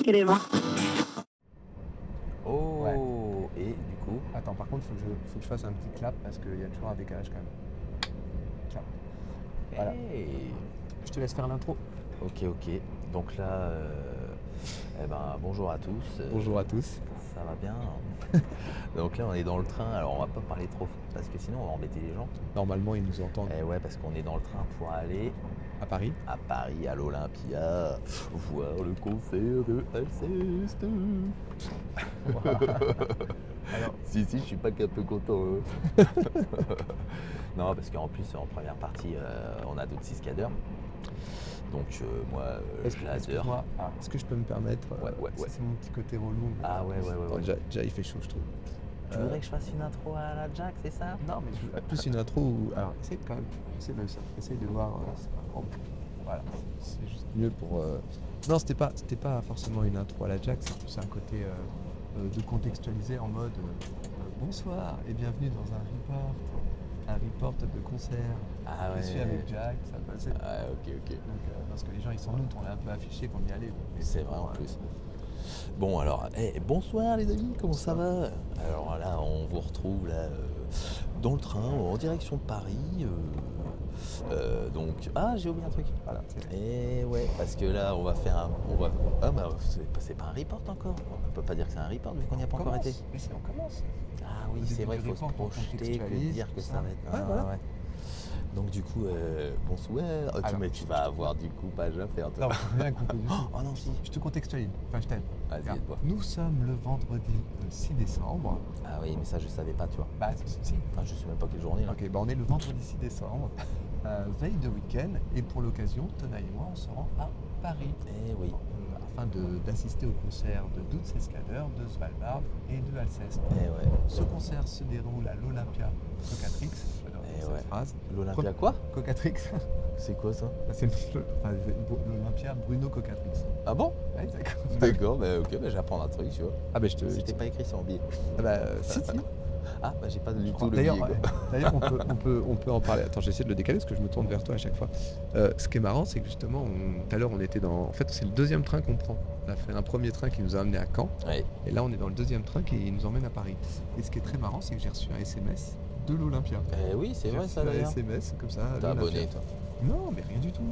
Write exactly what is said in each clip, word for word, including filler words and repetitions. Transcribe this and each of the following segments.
crema. Oh, Ouais. et du coup, Attends, par contre, faut que je, faut que je fasse un petit clap parce qu'il y a toujours un décalage quand même. Clap. Voilà. hey. Je te laisse faire l'intro. Ok, ok. Donc là, euh, eh ben, bonjour à tous. Euh, Bonjour à tous. Ça va bien. Donc là, on est dans le train. Alors, on va pas parler trop parce que sinon, on va embêter les gens. Normalement, ils nous entendent Eh ouais, parce qu'on est dans le train pour aller à Paris. à Paris, à l'Olympia, voir le concert de Alceste. Alors, Si, si, je suis pas qu'un peu content. hein. Non, parce qu'en plus, en première partie, euh, on a d'autres cascadeurs. Donc, euh, moi, euh, est-ce je que, l'adore. excuse-moi, ah, est-ce que je peux me permettre euh, Ouais, ouais, ça, ouais. C'est mon petit côté relou. mais- Ah ouais, ouais, ouais, Bon, ouais. déjà, déjà, il fait chaud, je trouve. Tu Euh, voudrais que je fasse une intro à la Jack, c'est ça? Non, mais je veux plus une intro où. Alors, essaye quand même. Essaye même ça. Essaye de voir. euh, c'est- oh, voilà. C'est juste mieux pour. euh, Non, c'était pas, c'était pas forcément une intro à la Jack, c'est plus un côté euh, euh, de contextualiser en mode euh, euh, bonsoir et bienvenue dans un report. Un report de concert. Ah ouais. Je suis avec Jack, ça passe. Donc, Ah, ok, ok. euh, parce que les gens ils s'en doutent, on est un peu affiché qu'on y allait. mais- C'est vrai en voilà. plus. Bon alors, eh, bonsoir les amis, comment ça va? Alors là, on vous retrouve là euh, dans le train en direction de Paris. euh, euh, donc, ah j'ai oublié un truc. Voilà, c'est- Et ouais, parce que là, on va faire un, on va, ah bah c'est pas, c'est pas un report encore. On peut pas dire que c'est un report vu qu'on n'y a pas encore Commence. été. Mais si, on commence. Ah oui, Au c'est début vrai, du il faut se report, on projeter que contextualise, dire que tout ça ça. va être. Ouais, ah, voilà. ouais. Donc du coup, euh, bonsoir. Ah, tu, Alors, mais tu vas avoir du coup page à faire. Toi. Non, rien compris du tout. Oh non si. Je te contextualise. Enfin, je t'aide. Vas-y, Regarde. aide-moi. Nous sommes le vendredi euh, six décembre. Ah oui, mais ça je savais pas, tu vois. Bah, si, si. Enfin, je sais même pas quelle journée là. Ok, bah on est le vendredi six décembre, euh, veille de week-end, et pour l'occasion, Tona et moi, on se rend à Paris Eh oui. euh, afin de- d'assister au concert de Douze Escadeurs, de Svalbard et de Alceste. Eh ouais. Ce concert se déroule à l'Olympia Cocatrix. J'adore Eh cette ouais. phrase. L'Olympia quoi? Cocatrix, C'est quoi ça? c'est le- enfin, c'est l'Olympia Bruno Cocatrix. Ah bon? Ouais, d'accord. D'accord, bah ok, bah j'apprends un truc, tu vois. Ah bah je te... C'était pas écrit sur le billet. Ah bah euh, si, si. Ah bah j'ai pas du Je tout crois. le D'ailleurs, billet. quoi. ouais. D'ailleurs, on, peut, on, peut, on peut en parler. Attends, j'essaie de le décaler parce que je me tourne vers toi à chaque fois. Euh, ce qui est marrant, c'est que justement, on- tout à l'heure, on était dans. En fait, c'est le deuxième train qu'on prend. On a fait un premier train qui nous a amené à Caen, Ouais. et là, on est dans le deuxième train qui nous emmène à Paris. Et ce qui est très marrant, c'est que j'ai reçu un S M S de l'Olympia. Eh oui, c'est J'ai vrai reçu ça un d'ailleurs. S M S comme ça. T'es l'Olympia. abonné toi. Non, mais rien du tout.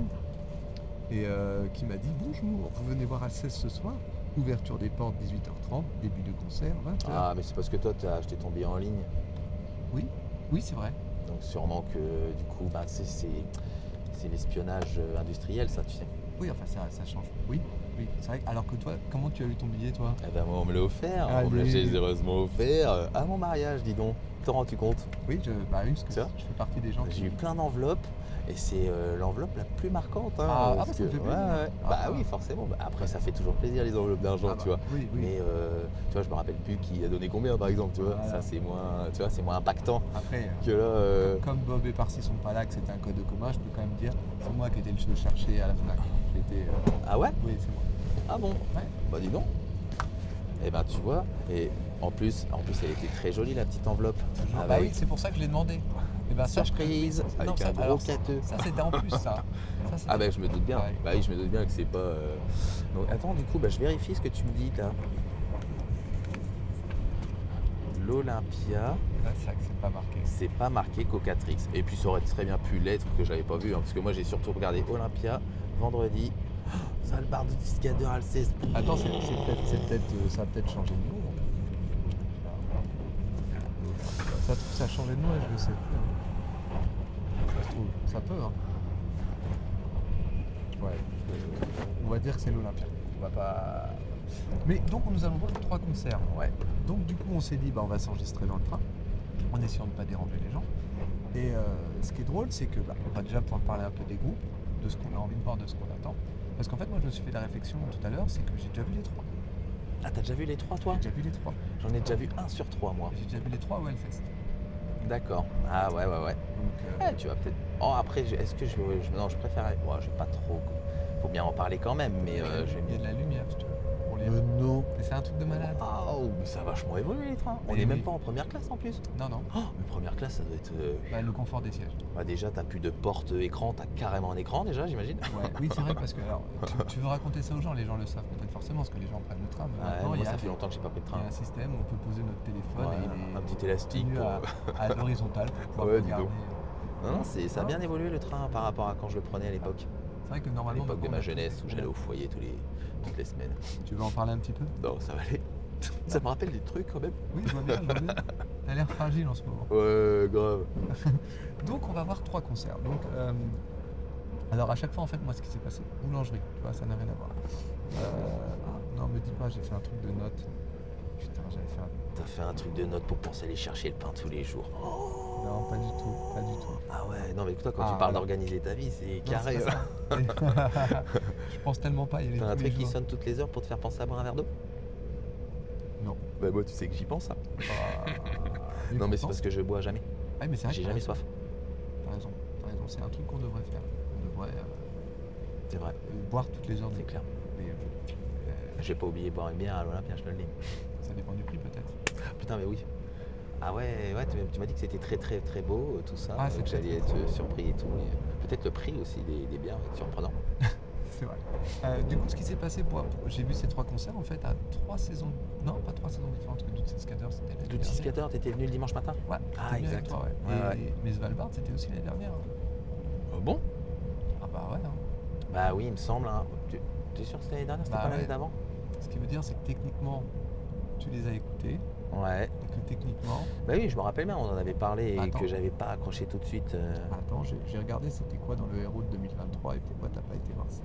Et euh, qui m'a dit bonjour, vous venez voir Alceste ce soir. Ouverture des portes dix-huit heures trente, début de concert vingt heures. Ah mais c'est parce que toi t'as acheté ton billet en ligne. Oui, oui, c'est vrai. Donc sûrement que du coup, bah c'est c'est c'est l'espionnage euh, industriel ça, tu sais. Oui, enfin ça, ça change. Oui, oui, c'est vrai. Alors que toi, comment tu as eu ton billet, toi? Eh ben moi on me l'a offert, Allez. on me l'a généreusement offert euh, à mon mariage, dis donc. T'en rends-tu compte? Oui, je, bah oui, parce que Ça je fais partie des gens qui. J'ai eu plein d'enveloppes et c'est euh, l'enveloppe la plus marquante. Hein, Ah, ah, parce bah, ça me que- fait ouais, plaisir. ouais. Ah, Bah ah. oui, forcément. Bah, après, ça fait toujours plaisir les enveloppes d'argent, Ah, bah, tu vois. Oui, oui. Mais euh, tu vois, je me rappelle plus qui a donné combien, par exemple, tu vois. Voilà. Ça, c'est moins, tu vois, c'est moins impactant Après, euh, que là. euh, comme Bob et Parsi sont pas là, que c'était un code commun, je peux quand même dire, c'est moi qui étais le chercher à la Fnac. J'étais. euh, Ah ouais? Oui, c'est moi. Ah bon? Ouais. Bah dis donc. Eh ben tu vois. Et en plus, en plus, elle était très jolie la petite enveloppe. Ah, Avec bah oui, c'est pour ça que je l'ai demandé. Et ben, ça, je- surprise Non, avec ça- un gros alors, ça- cadeau. Ça, c'était en plus, ça. Ça, c'était- Ah bah je me doute bien. Ouais. Bah oui, je me doute bien que c'est pas. euh, Donc attends, du coup, bah je vérifie ce que tu me dis là. L'Olympia, Là, c'est vrai que c'est pas marqué. c'est pas marqué Cocatrix. Et puis ça aurait très bien pu l'être que j'avais pas vu, hein, parce que moi j'ai surtout regardé Olympia vendredi. Oh, Svalbard de Discader Alceste. Attends, c'est c'est peut-être, c'est peut-être, euh, ça a peut-être changé de nom. Ça, ça a changé de nom, et je ne sais plus. hein. Ça se trouve, ça peut, hein. Ouais, euh, on va dire que c'est l'Olympia. On va pas. Mais donc, nous allons voir trois concerts. Ouais. Donc, du coup, on s'est dit, bah, on va s'enregistrer dans le train, en essayant de ne pas déranger les gens. Et euh, ce qui est drôle, c'est que, bah, on va déjà pouvoir parler un peu des groupes, de ce qu'on a envie de voir, de ce qu'on attend. Parce qu'en fait, moi, je me suis fait la réflexion tout à l'heure, c'est que j'ai déjà vu les trois. Ah t'as déjà vu les trois toi? J'ai déjà vu les trois. J'en ai déjà vu un sur trois moi. J'ai déjà vu les trois au Hellfest. D'accord. Ah ouais ouais ouais. Donc, euh, Ouais, tu vas peut-être. Oh après, je- est-ce que je vais. je- Non, je préfère. Ouais, je vais pas trop. Faut bien en parler quand même, mais euh, je vais il y a de mieux. la lumière, si tu veux, pour lire. Mais non. Et c'est un truc de malade. Waouh, mais ça a vachement évolué les trains. On Mais est même oui. pas en première classe en plus. Non, non. Oh, mais première classe, ça doit être. euh, Bah, le confort des sièges. Bah déjà, t'as plus de porte écran, t'as carrément un écran déjà, j'imagine. Ouais. Oui, c'est vrai parce que alors, tu, tu veux raconter ça aux gens, les gens le savent peut-être forcément parce que les gens prennent le train. Mais Ouais, maintenant, moi, il y a, ça fait longtemps que j'ai pas pris de il y train. a un système où on peut poser notre téléphone Ouais, et il est un petit élastique tenu pour- à, à l'horizontale pour pouvoir Ouais, dis regarder. donc. Non, non, c'est, ça a bien évolué le train par rapport à quand je le prenais à l'époque. C'est vrai que À normalement. l'époque de donc, ma on a- jeunesse où j'allais au foyer tous les, toutes les semaines. Tu veux en parler un petit peu? Non, ça va aller. Ça me rappelle des trucs quand même. Oui, je vois bien, je vois bien. T'as l'air fragile en ce moment. Ouais, grave. Donc on va voir trois concerts. Donc, euh, alors à chaque fois en fait moi ce qui s'est passé, boulangerie, tu vois, ça n'a rien à voir. Euh, ah, non me dis pas, j'ai fait un truc de notes. Putain j'avais fait un... T'as fait un truc de note pour penser aller chercher le pain tous les jours. Oh. Non pas du tout, pas du tout. Ah ouais, non mais toi quand Ah, tu parles alors. d'organiser ta vie, c'est Non, carré. c'est pas ça. Je pense tellement pas y aller T'as un tous les truc qui jours. sonne toutes les heures pour te faire penser à boire un verre d'eau? Non. Bah moi tu sais que j'y pense. Hein. Ah, Non mais c'est pourtant- parce que je bois jamais. Ah, mais c'est vrai J'ai que jamais t'as soif. T'as raison, t'as raison, c'est un truc qu'on devrait faire. On devrait euh, C'est vrai, boire toutes les heures. c'est de- clair. Mais, euh, J'ai pas oublié de boire une bière à l'Olympia, je te le dis. ça dépend du prix peut-être. Putain mais oui. Ah ouais, ouais, tu, tu m'as dit que c'était très très très beau, euh, tout ça. Ah, euh, c'est que j'allais très, être surpris et tout. Mais euh, peut-être le prix aussi des, des bières va être surprenant. C'est vrai. Euh, du coup, ce qui s'est passé, pour, pour- j'ai vu ces trois concerts en fait à trois saisons. Non, pas trois saisons différentes, parce que Doute Skater c'était l'année Tout six dernière. quatorze, t'étais venu le dimanche matin? Ouais, Ah, c'était bien avec exact. toi, ouais. Ouais, Et- ouais. Mais Svalbard, c'était aussi l'année dernière. hein. Euh, bon? Ah bah ouais. hein. Bah oui, il me semble. Hein. Tu es sûr que c'était l'année dernière? C'était Bah pas l'année ouais. d'avant? Ce qui veut dire, c'est que techniquement, tu les as écoutés, Ouais. et que techniquement. Bah oui, je me rappelle bien, on en avait parlé et Attends. que j'avais pas accroché tout de suite. euh. Attends, j'ai j'ai regardé c'était quoi dans le Héros de deux mille vingt-trois et pourquoi t'as pas été voir ça.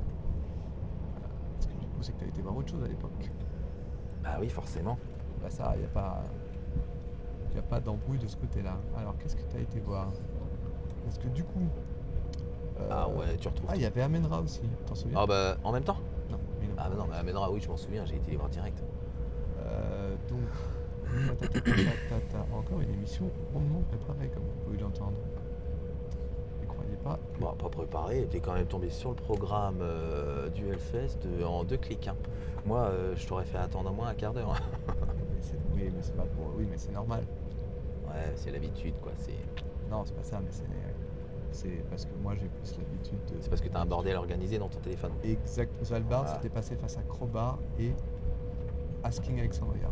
Euh, Parce que du coup, c'est que t'as été voir autre chose à l'époque. Bah oui, forcément. Bah ça, il n'y a pas, y a pas d'embrouille de ce côté-là. Alors, qu'est-ce que t'as été voir? Parce que du coup. euh, Ah ouais, tu retrouves Ah, tout. il y avait Amenra aussi, t'en souviens? Ah bah en même temps? Non, mais non. Ah bah non, mais Amenra, oui, je m'en souviens, j'ai été les voir direct. Euh, donc, ta, ta, ta, ta, ta, ta. Encore une émission rondement préparée, comme vous pouvez l'entendre. Ne croyez pas. Bon, pas préparé, t'es quand même tombé sur le programme euh, du Hellfest euh, en deux clics. Hein. Moi, euh, je t'aurais fait attendre au moins un quart d'heure. Mais c'est- oui, mais c'est pas pour. Oui, mais c'est normal. Ouais, c'est l'habitude, quoi. C'est, Non, c'est pas ça, mais c'est. C'est parce que moi j'ai plus l'habitude de. c'est parce que t'as un bordel organisé dans ton téléphone. Exact. Svalbard, Voilà. c'était passé face à Crobar et Asking Alexandria.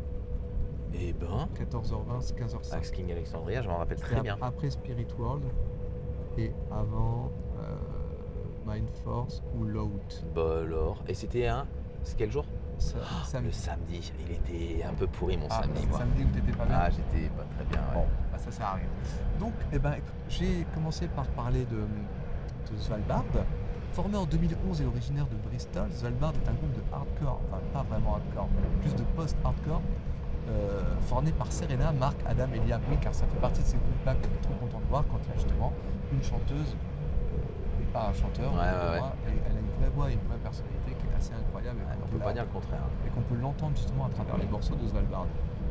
Et ben, quatorze heures vingt, quinze heures cinq. Axe King Alexandria, je m'en rappelle très C'était bien. ap- après Spirit World et avant euh, Mind Force ou Load. Bah alors, et c'était un. C'est quel jour? Ça, Le samedi. samedi. Il était un peu pourri mon Ah, samedi, c'est moi. samedi où t'étais pas bien. Ah, j'étais pas très bien. Ouais. Bon, bah ça sert à rien. Donc, eh ben, écoute, j'ai commencé par parler de, de Svalbard. Formé en deux mille onze et originaire de Bristol, Svalbard est un groupe de hardcore, enfin pas vraiment hardcore, plus de post-hardcore, euh, formé par Serena, Marc, Adam et Liam. Oui, car ça fait partie de ces groupes-là que je suis trop content de voir quand il y a justement une chanteuse et pas un chanteur. Ouais, pour ouais, moi, et elle a une vraie voix et une vraie personnalité qui est assez incroyable. et Ouais, qu'on on peut peut pas la- dire le contraire. et qu'on peut l'entendre justement à travers les morceaux de Svalbard.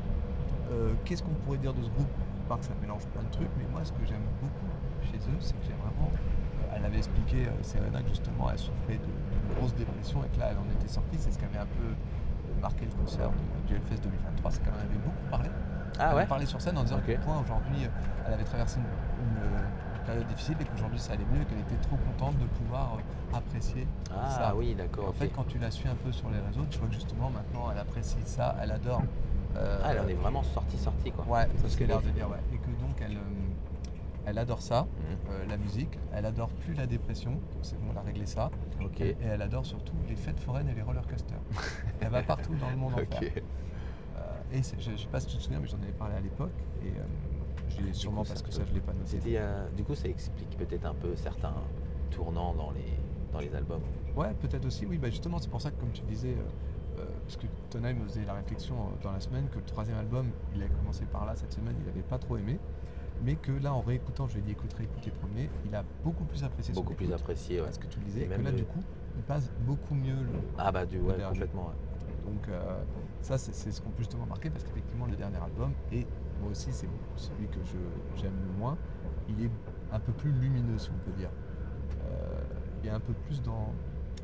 Euh, Qu'est-ce qu'on pourrait dire de ce groupe? À part que ça mélange plein de trucs, mais moi ce que j'aime beaucoup chez eux, c'est que j'ai vraiment. euh, Elle avait expliqué, euh, Serena, que justement elle souffrait de- d'une grosse dépression et que là elle en était sortie. C'est ce qui avait un peu euh, marqué le concert de- du Hellfest deux mille vingt-trois, c'est qu'elle en avait beaucoup parlé. Ah Elle ouais? avait parlé sur scène en disant Ok. à quel point aujourd'hui euh, elle avait traversé une, une, euh, une période difficile et qu'aujourd'hui ça allait mieux et qu'elle était trop contente de pouvoir euh, apprécier Ah ça. oui, d'accord. En ok. fait, quand tu la suis un peu sur les réseaux, tu vois que justement maintenant elle apprécie ça, elle adore. euh, Ah, elle en est vraiment sortie, sortie quoi. Ouais, c'est ce qu'elle a l'air beau. de dire, ouais. Et que donc elle, euh, elle adore ça, Mhm. euh, la musique, elle adore plus la dépression, donc c'est bon, on a réglé ça. Ok. Et elle adore surtout les fêtes foraines et les roller coasters. Elle va partout dans le monde en Ok. faire. Euh, et c'est- je, je sais pas si tu te souviens, mais j'en avais parlé à l'époque. Et euh, je l'ai sûrement coup, parce ça que peut- ça, je l'ai pas noté. C'était, euh, du coup, ça explique peut-être un peu certains tournants dans les, dans les albums. Ouais, peut-être aussi, oui. Bah justement, c'est pour ça que, comme tu disais, euh, euh, parce que Tonheim me faisait la réflexion euh, dans la semaine que le troisième album, il a commencé par là cette semaine, il n'avait pas trop aimé. Mais que là, en réécoutant, je lui ai dit écoute, réécoute les premiers, il a beaucoup plus apprécié son Beaucoup plus écoute, apprécié, ouais. parce que tu le disais, Et et que même là, le- du coup, il passe beaucoup mieux le, Ah bah du ouais, dernier. complètement. Ouais. Donc euh, ça, c'est c'est ce qu'on peut justement marquer parce qu'effectivement, le dernier album, et moi aussi, c'est celui que je- j'aime le moins, il est un peu plus lumineux, si on peut dire. Euh, il est un peu plus dans,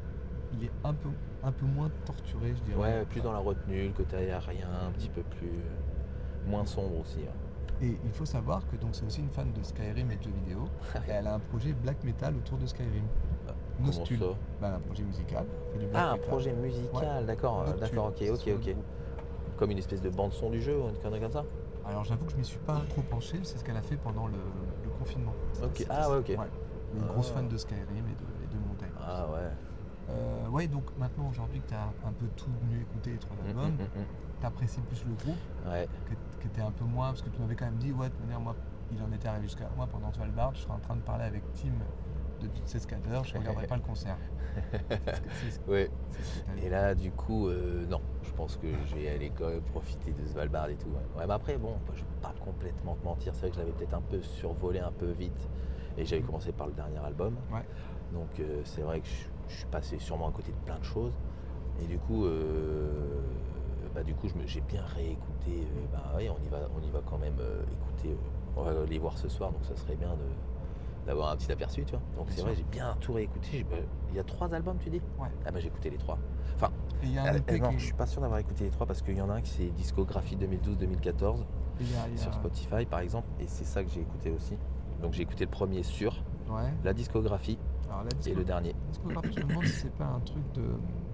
il est un peu, un peu moins torturé, je dirais. Ouais, plus dans la retenue, le côté aérien, un petit peu plus. euh, moins sombre aussi. hein. Et il faut savoir que donc c'est aussi une fan de Skyrim et de jeux vidéo. Et elle a un projet black metal autour de Skyrim. Comment Nostul. ça Bah, un projet musical. elle fait du black Ah, un metal. projet musical, Ouais. d'accord, euh, Nocturne, d'accord, ok, c'est ok, son ok. groupe. Comme une espèce de bande-son du jeu ou une connerie comme ça Alors j'avoue que je m'y suis pas trop penché, c'est ce qu'elle a fait pendant le, le confinement. Ok, C'était- ah ouais, ok. Une Ah. grosse fan de Skyrim et de, et de montagne. Ah ouais. Euh, ouais, donc maintenant aujourd'hui que tu as un peu tout mieux écouté les trois Hum, albums, hum, hum, hum. tu apprécies plus le groupe, Ouais, que, que tu es un peu moins, parce que tu m'avais quand même dit, ouais, de toute manière, moi, il en était arrivé jusqu'à moi pendant Svalbard, je serais en train de parler avec Tim de toutes ces scadeurs, je ne regarderai pas le concert. C'est ce que- c'est ce- ouais. c'est ce que t'as dit. Et là, du coup, euh, non, je pense que je vais aller quand même profiter de Svalbard et tout. Ouais, ouais mais après, bon, je vais pas complètement te mentir, c'est vrai que je l'avais peut-être un peu survolé un peu vite. Et j'avais commencé par le dernier album. Ouais. Donc euh, c'est vrai que je, je suis passé sûrement à côté de plein de choses. Et du coup, euh, bah, du coup je me- j'ai bien réécouté. euh, bah oui, on y va, on y va quand même euh, écouter. euh, on va les voir ce soir, donc ça serait bien de, d'avoir un petit aperçu, tu vois. Donc Bien c'est sûr. vrai, j'ai bien tout réécouté. J'ai- bah, Il y a trois albums, tu dis Ouais. Ah bah j'ai écouté les trois. Enfin, Et il y a un euh, E P euh, non, qui je suis pas sûr d'avoir écouté les trois parce qu'il y en a un qui c'est discographie deux mille douze deux mille quatorze et il y a- il y a- sur Spotify par exemple, et c'est ça que j'ai écouté aussi. Donc j'ai écouté le premier sur Ouais. la discographie Alors la et disco- le dernier. discographie, je me demande si c'est pas un truc de.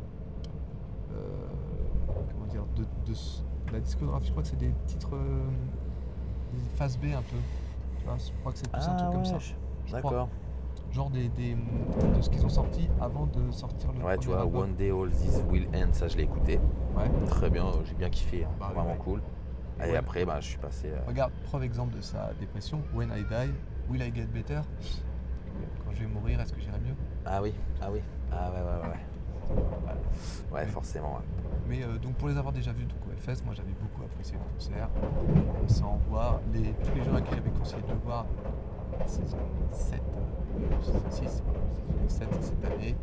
euh, comment dire de, de s- la discographie, je crois que c'est des titres. euh, des phases B un peu. Tu vois, je crois que c'est plus un truc comme ça. je- je crois. d'accord. Genre des, des- de ce qu'ils ont sorti avant de sortir le Ouais, tu premier vois, album. One Day All This Will End, ça je l'ai écouté. Ouais. Très bien, euh, j'ai bien kiffé, hein, Bah, ouais, vraiment ouais. cool. Et Et ouais. après, bah, je suis passé. euh, Regarde, preuve exemple de sa dépression. When I die, will I get better? Quand je vais mourir, est-ce que j'irai mieux? Ah oui, ah oui, ah ouais, ouais, ouais. Ouais, ouais Ouais. forcément. ouais. Mais euh, donc pour les avoir déjà vus donc, au Hellfest, moi j'avais beaucoup apprécié le concert. Sans voir les, tous les gens à qui j'avais conseillé de le voir, saison sept, six, saison sept cette année,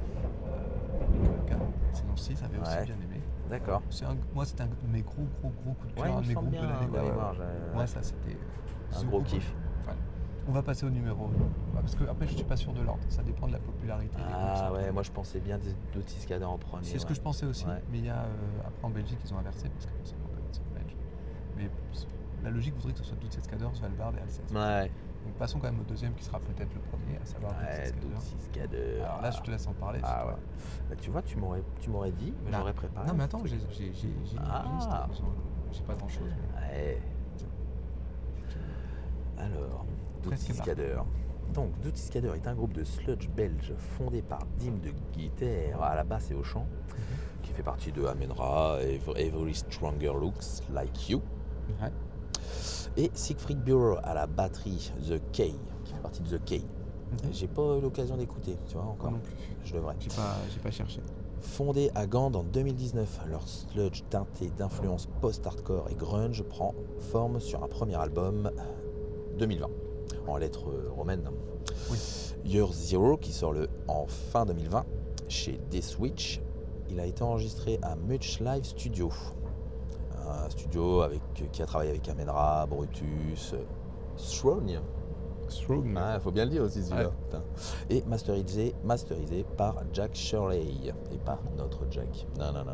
euh, saison six avait aussi Ouais. bien aimé. D'accord. C'est un- moi c'était un de mes gros gros gros coups de Ouais, cœur, un il de me mes semble groupes bien de l'année. d'aller Ouais, voir. ouais. j'ai- Ouais, ça c'était Un ce gros groupe, kiff. ouais. On va passer au numéro. Ouais, parce que après je suis pas sûr de l'ordre, ça dépend de la popularité. des groupes, Ah ça. ouais, moi je pensais bien des Dotiscada en premier. C'est ce que ouais. je pensais aussi, Ouais. mais il y a euh, après en Belgique ils ont inversé parce que c'est pas c'est belge. Mais la logique voudrait que ce soit Doetscader, Svalbard et Alsace. Ouais, Donc passons quand même au deuxième qui sera peut-être le premier, à savoir ouais, Doetscader. Dotiscada. Alors là je te laisse en parler. Ah c'est ouais. toi. Bah, tu vois, tu m'aurais, tu m'aurais dit, mais Là. j'aurais préparé. Non mais un attends, truc. j'ai j'ai- j'ai- j'ai une Ah. liste, j'ai- j'ai pas grand chose. Ouais. Alors, Presque Dotiscader. Donc, Dotiscader est un groupe de sludge belge fondé par Dim de guitare à la basse et au chant, qui fait partie de Amenra, Ev- Every Stronger Looks Like You, Ouais. et Siegfried Bureau à la batterie, The K, qui fait partie de The K. Mhm. J'ai pas eu l'occasion d'écouter, tu vois, encore. Moi non plus. Je devrais. J'ai pas, j'ai pas cherché. Fondé à Gand en deux mille dix-neuf, leur sludge teinté d'influences post-hardcore et grunge prend forme sur un premier album deux mille vingt, en lettres euh, romaines. Oui. Year Zero, qui sort le, en fin deux mille vingt chez D-Switch. Il a été enregistré à Much Live Studio, un studio avec, qui a travaillé avec Amenra, Brutus, Throne. Strong. Il faut bien le dire aussi celui-là. Ouais. Putain. Et masterisé, masterisé par Jack Shirley et pas notre Jack. Non, non, non.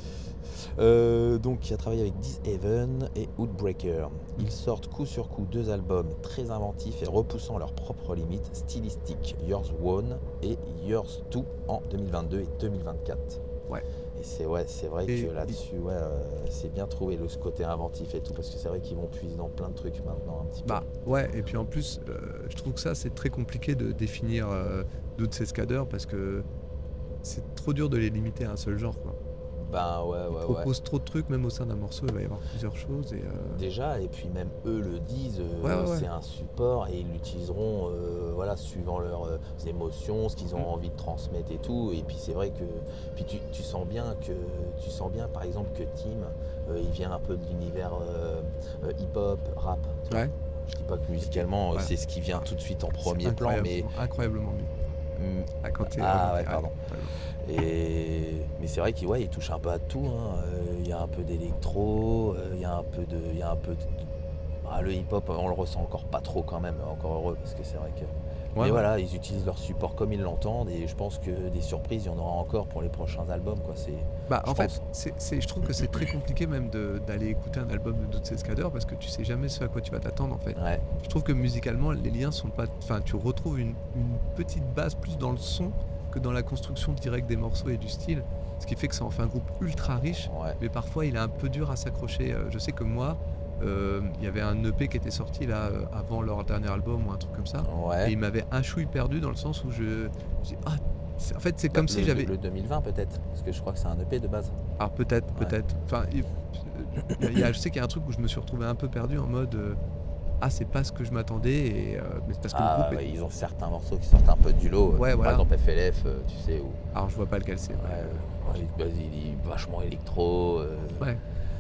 Euh, donc, qui a travaillé avec Dishaven et Outbreaker. Ils sortent coup sur coup deux albums très inventifs et repoussant leurs propres limites stylistiques, Yours One et Yours Two en deux mille vingt-deux et deux mille vingt-quatre. Ouais. Et c'est ouais, c'est vrai Et- que là-dessus, ouais, euh, c'est bien trouvé le ce côté inventif et tout, parce que c'est vrai qu'ils vont puiser dans plein de trucs maintenant un petit peu. Bah ouais, et puis en plus, euh, je trouve que ça c'est très compliqué de définir euh, Doetscader parce que c'est trop dur de les limiter à un seul genre. Quoi. Ben ouais, Ils ouais, ouais. proposent trop de trucs, même au sein d'un morceau, il va y avoir plusieurs choses. Et, euh, Déjà, et puis même eux le disent, euh, Ouais, ouais, ouais. c'est un support et ils l'utiliseront euh, voilà, suivant leurs euh, émotions, ce qu'ils ont Mm. envie de transmettre et tout. Et puis c'est vrai que puis tu, tu sens bien que tu sens bien par exemple que Tim, euh, il vient un peu de l'univers euh, euh, hip-hop, rap. tu vois. Ouais. Je dis pas que musicalement euh, Ouais. c'est ce qui vient tout de suite en premier c'est plan, mais incroyablement- incroyablement mieux. mm, Ah, quand t'es- Ah, quand ouais, t'es- pardon. totalement. Et... mais c'est vrai qu'il ouais, il touche un peu à tout. hein. Euh, Il y a un peu d'électro, euh, il y a un peu de, il y a un peu de... Ah, le hip-hop, on le ressent encore pas trop quand même, encore heureux, parce que c'est vrai que Mais ouais. voilà, ils utilisent leur support comme ils l'entendent et je pense que des surprises, il y en aura encore pour les prochains albums, quoi. C'est, Bah, je en fait, pense. c'est, c'est- je trouve que c'est très compliqué même de- d'aller écouter un album de Doots Escader parce que tu sais jamais ce à quoi tu vas t'attendre en fait. Ouais, Je trouve que musicalement, les liens sont pas. Enfin, tu retrouves une, une petite base plus dans le son que dans la construction directe des morceaux et du style. Ce qui fait que ça en fait un groupe ultra riche, ouais. mais parfois il est un peu dur à s'accrocher. Euh, Je sais que moi, euh, il y avait un E P qui était sorti là euh, avant leur dernier album ou un truc comme ça. Et Ouais. il m'avait un chouille perdu dans le sens où je. j'ai- Ah, c'est- en fait, c'est Bah, comme le, si j'avais. le deux mille vingt peut-être, parce que je crois que c'est un E P de base. Alors peut-être, Ouais. peut-être. Enfin, il- il y a- il y a- je sais qu'il y a un truc où je me suis retrouvé un peu perdu en mode. euh, ah, c'est pas ce que je m'attendais. Et, euh, mais c'est parce que le Ah, groupe. ouais, est- ils ont certains morceaux qui sortent un peu du lot. Ouais, Par voilà. exemple F L F, euh, tu sais, où Alors je vois pas lequel c'est. ouais, Ouais. euh, il, bah, il est vachement électro. euh, Ouais.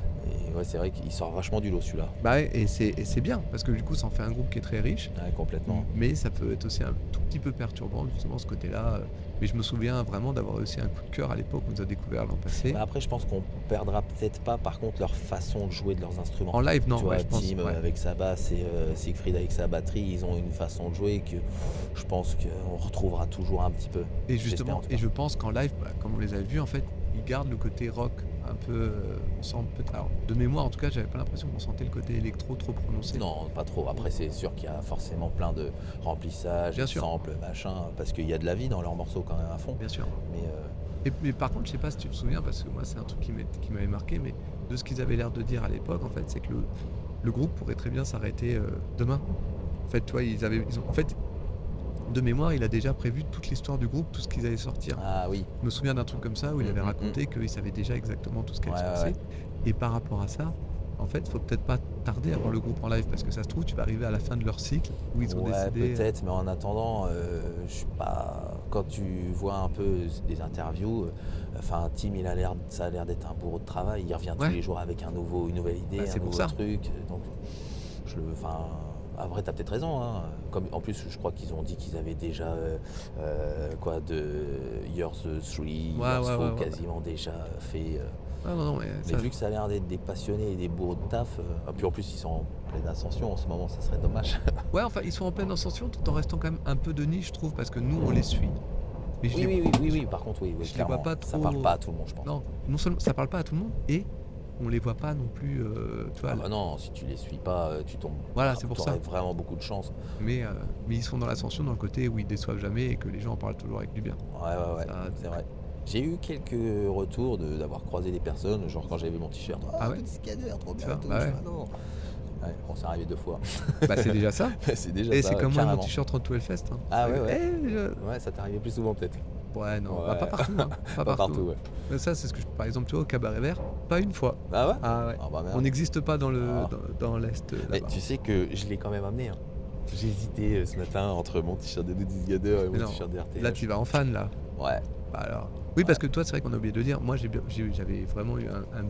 Et ouais, c'est vrai qu'il sort vachement du lot celui-là. Bah ouais, et c'est, et c'est bien parce que du coup, ça en fait un groupe qui est très riche. Ouais, complètement. Mais ça peut être aussi un tout petit peu perturbant, justement, ce côté-là. euh. Mais je me souviens vraiment d'avoir aussi un coup de cœur à l'époque où on nous a découvert l'an passé. Bah, après, je pense qu'on perdra peut-être pas, par contre, leur façon de jouer de leurs instruments. En live, non, Tu ouais, vois, je pense. Tim euh, Ouais. avec sa basse et euh, Siegfried avec sa batterie, ils ont une façon de jouer que je pense qu'on retrouvera toujours un petit peu. Et J'espère, justement, en tout et cas. je pense qu'en live, bah, comme on les avait vus, en fait, ils gardent le côté rock un peu. euh, on sent peut-être. Alors, de mémoire, en tout cas, j'avais pas l'impression qu'on sentait le côté électro trop prononcé. Non, pas trop. Après, c'est sûr qu'il y a forcément plein de remplissages, Bien de sûr. samples, machin, parce qu'il y a de la vie dans leurs morceaux quand même à fond. Bien sûr. Mais euh, Et, mais par contre, je sais pas si tu te souviens, parce que moi, c'est un truc qui, m'est- qui m'avait marqué, mais de ce qu'ils avaient l'air de dire à l'époque, en fait, c'est que le, le groupe pourrait très bien s'arrêter euh, demain. En fait, tu vois, ils avaient. Ils ont, en fait, de mémoire, il a déjà prévu toute l'histoire du groupe, tout ce qu'ils allaient sortir. ah oui, Je me souviens d'un truc comme ça où il Mm, avait mm, raconté qu'il savait déjà exactement tout ce qui allait Ouais, se ouais, passer. ouais. Et par rapport à ça, en fait, faut peut-être pas tarder à voir le groupe en live parce que ça se trouve, tu vas arriver à la fin de leur cycle où ils ont ouais, décidé. peut-être, mais en attendant, euh, je sais pas. Quand tu vois un peu des interviews, euh, enfin, Tim, il a l'air, ça a l'air d'être un bourreau de travail. Il revient Ouais. tous les jours avec un nouveau, une nouvelle idée, Bah, un c'est pour nouveau ça. truc. Donc, je le, enfin. Après, t'as peut-être raison. Hein. Comme, en plus, je crois qu'ils ont dit qu'ils avaient déjà euh, euh, quoi de Years Three, Ouais, Years ouais, Four ouais, ouais. quasiment déjà fait. euh, Ah non, non, mais Mais ça- vu que ça a l'air d'être des passionnés et des bourreaux de taf, euh, ah, puis en plus ils sont en pleine ascension en ce moment, ça serait dommage. Ouais, enfin, ils sont en pleine ascension tout en restant quand même un peu de niche, je trouve, parce que nous, on les suit. Mais je Oui, les- oui, oui, oui, oui, par contre, oui, oui, je les vois clairement, pas ça trop- parle pas à tout le monde, je pense. Non, non seulement ça parle pas à tout le monde, et on les voit pas non plus, euh, tu vois. Ah bah non, si tu les suis pas, euh, tu tombes. Voilà, c'est pour t'aurais ça. vraiment beaucoup de chance. Mais, euh, mais ils sont dans l'ascension dans le côté où ils déçoivent jamais et que les gens en parlent toujours avec du bien. Ouais, ouais, ouais, Ça, c'est vrai. J'ai eu quelques retours de- d'avoir croisé des personnes, genre quand j'avais mon t-shirt. Ah ouais petit scanner, trop Tu bien. vois, tout. bah Je ouais. fais, ah non. Ouais, bon, c'est arrivé deux fois. Bah, c'est déjà ça. c'est déjà Et ça, c'est comme moi, mon carrément. t-shirt Road to Hellfest. hein. Ah ouais, ouais. Eh, je- Ouais, ça t'est arrivé plus souvent peut-être. Ouais, non, bah, Ouais. pas partout. hein, Pas, Pas partout. partout, ouais. Mais ça, c'est ce que je... Par exemple, tu vois, au Cabaret Vert, pas une fois. Ah ouais Ah ouais. Ah bah merde. On n'existe pas dans le Ah. dans, dans l'Est. euh, Mais là-bas. tu sais que je l'ai quand même amené. Hein. J'ai hésité euh, ce matin entre mon t-shirt de Doots Gader et Mais mon non, t-shirt de R T H. Là, tu vas en fan, là. Ouais. Bah alors. Oui, parce que toi, c'est vrai qu'on a oublié de le dire. Moi, j'ai bien- j'ai- j'avais vraiment eu un, un-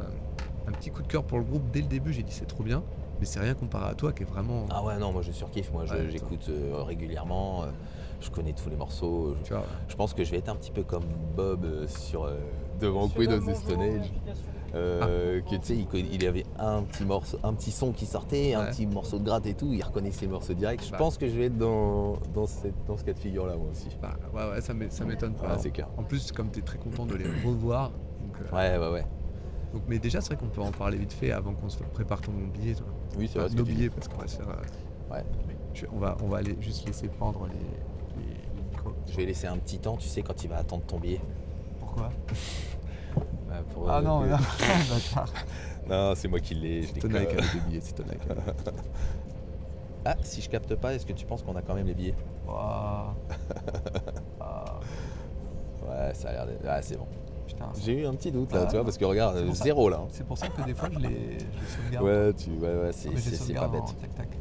un- un petit coup de cœur pour le groupe dès le début. J'ai dit, c'est trop bien. Mais c'est rien comparé à toi qui est vraiment. Ah ouais, non, moi je surkiffe. Moi je- Ouais, j'écoute euh, régulièrement. euh, je connais tous les morceaux. Je, Tu vois. je pense que je vais être un petit peu comme Bob euh, sur euh, devant Monsieur, Queen of dame, the bonjour, Stone Age. vérification. Euh, que tu sais, il, conna- il avait un petit morceau, un petit son qui sortait, un Ouais. petit morceau de gratte et tout. Il reconnaissait le morceau direct. Je Bah. pense que je vais être dans, dans, cette, dans ce cas de figure là, moi aussi. Bah, ouais, ouais, ça m'é- ça m'étonne pas. Ah, c'est clair. En plus, comme tu es très content de les revoir. Donc, euh, Ouais, ouais, ouais. donc, mais déjà, c'est vrai qu'on peut en parler vite fait avant qu'on se prépare ton billet. Toi. Oui, c'est Enfin, vrai. ce que nos tu dis. billets, parce qu'on va se faire. euh, Ouais. je- on, va, on va aller juste laisser pendre les, les, les micros. Je vais laisser un petit temps, tu sais, quand il va attendre ton billet. Pourquoi Ouais, pour, Ah euh, non, que- non, bâtard. Non, c'est moi qui l'ai. je l'ai Tonnerre que- avec des billets, c'est tonnerre avec des billets. Ah, si je capte pas, est-ce que tu penses qu'on a quand même les billets? Waouh. Ah, Ouais, ça a l'air d'être. Ah, c'est bon. putain. c'est- J'ai eu un petit doute là, Ah, tu vois, parce que regarde, c'est euh, pour ça. zéro là. hein. C'est pour ça que des fois, je les, je les sauvegarde. Ouais, tu, ouais, ouais, c'est Ah, mais je les c'est- c'est pas sauvegarde bête. en tac tac.